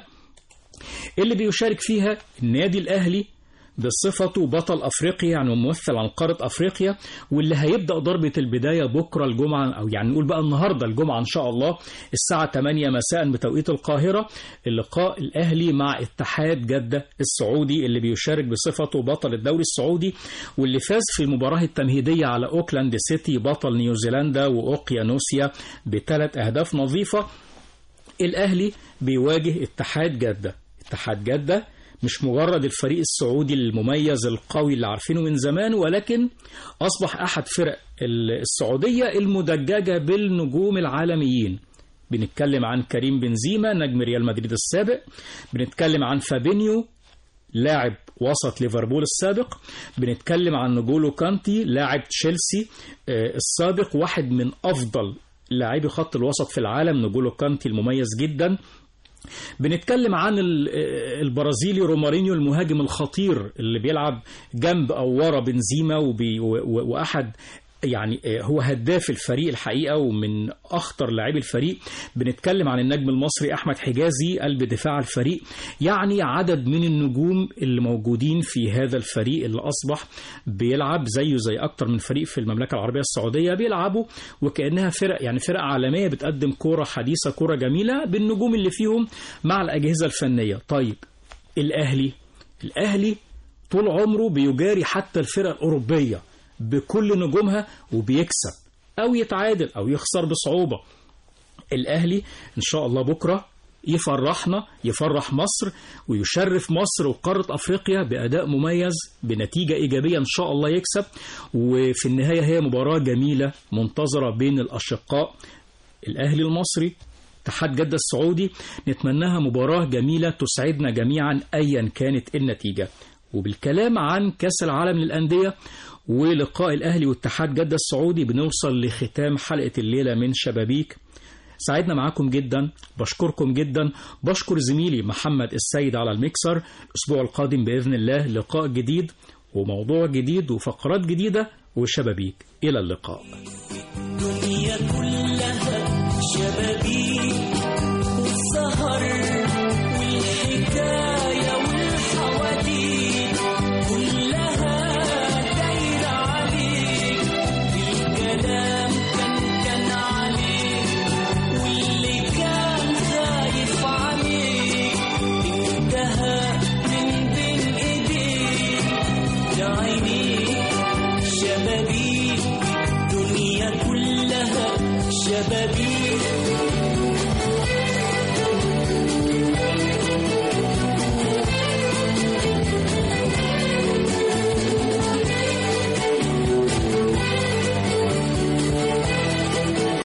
اللي بيشارك فيها النادي الأهلي بصفته بطل أفريقيا، يعني ممثل عن قارة أفريقيا، واللي هيبدأ ضربة البداية بكرة الجمعة، أو يعني نقول بقى النهاردة الجمعة إن شاء الله الساعة ثمانية مساء بتوقيت القاهرة. اللقاء الأهلي مع اتحاد جدة السعودي اللي بيشارك بصفته بطل الدوري السعودي، واللي فاز في المباراة التمهيدية على أوكلاند سيتي بطل نيوزيلندا وأوقيانوسيا بثلاث أهداف نظيفة. الأهلي بيواجه اتحاد جدة. اتحاد جدة مش مجرد الفريق السعودي المميز القوي اللي عارفينه من زمان، ولكن أصبح أحد فرق السعودية المدججة بالنجوم العالميين. بنتكلم عن كريم بنزيما نجم ريال مدريد السابق، بنتكلم عن فابينيو لاعب وسط ليفربول السابق، بنتكلم عن نجولو كانتي لاعب تشيلسي السابق، واحد من أفضل لاعبي خط الوسط في العالم نجولو كانتي المميز جدا. بنتكلم عن البرازيلي رومارينيو المهاجم الخطير اللي بيلعب جنب أو ورا بنزيما، وأحد يعني هو هداف الفريق الحقيقة ومن أخطر لاعبي الفريق. بنتكلم عن النجم المصري أحمد حجازي قلب دفاع الفريق. يعني عدد من النجوم اللي موجودين في هذا الفريق اللي أصبح بيلعب زيه زي أكتر من فريق في المملكة العربية السعودية بيلعبوا وكأنها فرق، يعني فرق عالمية بتقدم كرة حديثة، كرة جميلة بالنجوم اللي فيهم مع الأجهزة الفنية. طيب الأهلي الأهلي طول عمره بيجاري حتى الفرق الأوروبية بكل نجومها وبيكسب أو يتعادل أو يخسر بصعوبة. الأهلي إن شاء الله بكرة يفرحنا، يفرح مصر ويشرف مصر وقارة أفريقيا بأداء مميز بنتيجة إيجابية إن شاء الله يكسب. وفي النهاية هي مباراة جميلة منتظرة بين الأشقاء الأهلي المصري اتحاد جدة السعودي. نتمناها مباراة جميلة تسعدنا جميعا أيا كانت النتيجة. وبالكلام عن كأس العالم للأندية ولقاء الأهلي واتحاد جدة السعودي بنوصل لختام حلقة الليلة من شبابيك. سعدنا معاكم جدا، بشكركم جدا، بشكر زميلي محمد السيد على الميكسر. الأسبوع القادم بإذن الله لقاء جديد وموضوع جديد وفقرات جديدة وشبابيك. إلى اللقاء. الدنيا كلها شبابيك والسهر والحكاية والحواديت كلها دايرة عليك. الكلام كان كان عليك واللي كان خايف عليك انتهى من بين ايديك. يا عيني شبابيك الدنيا كلها شبابيك.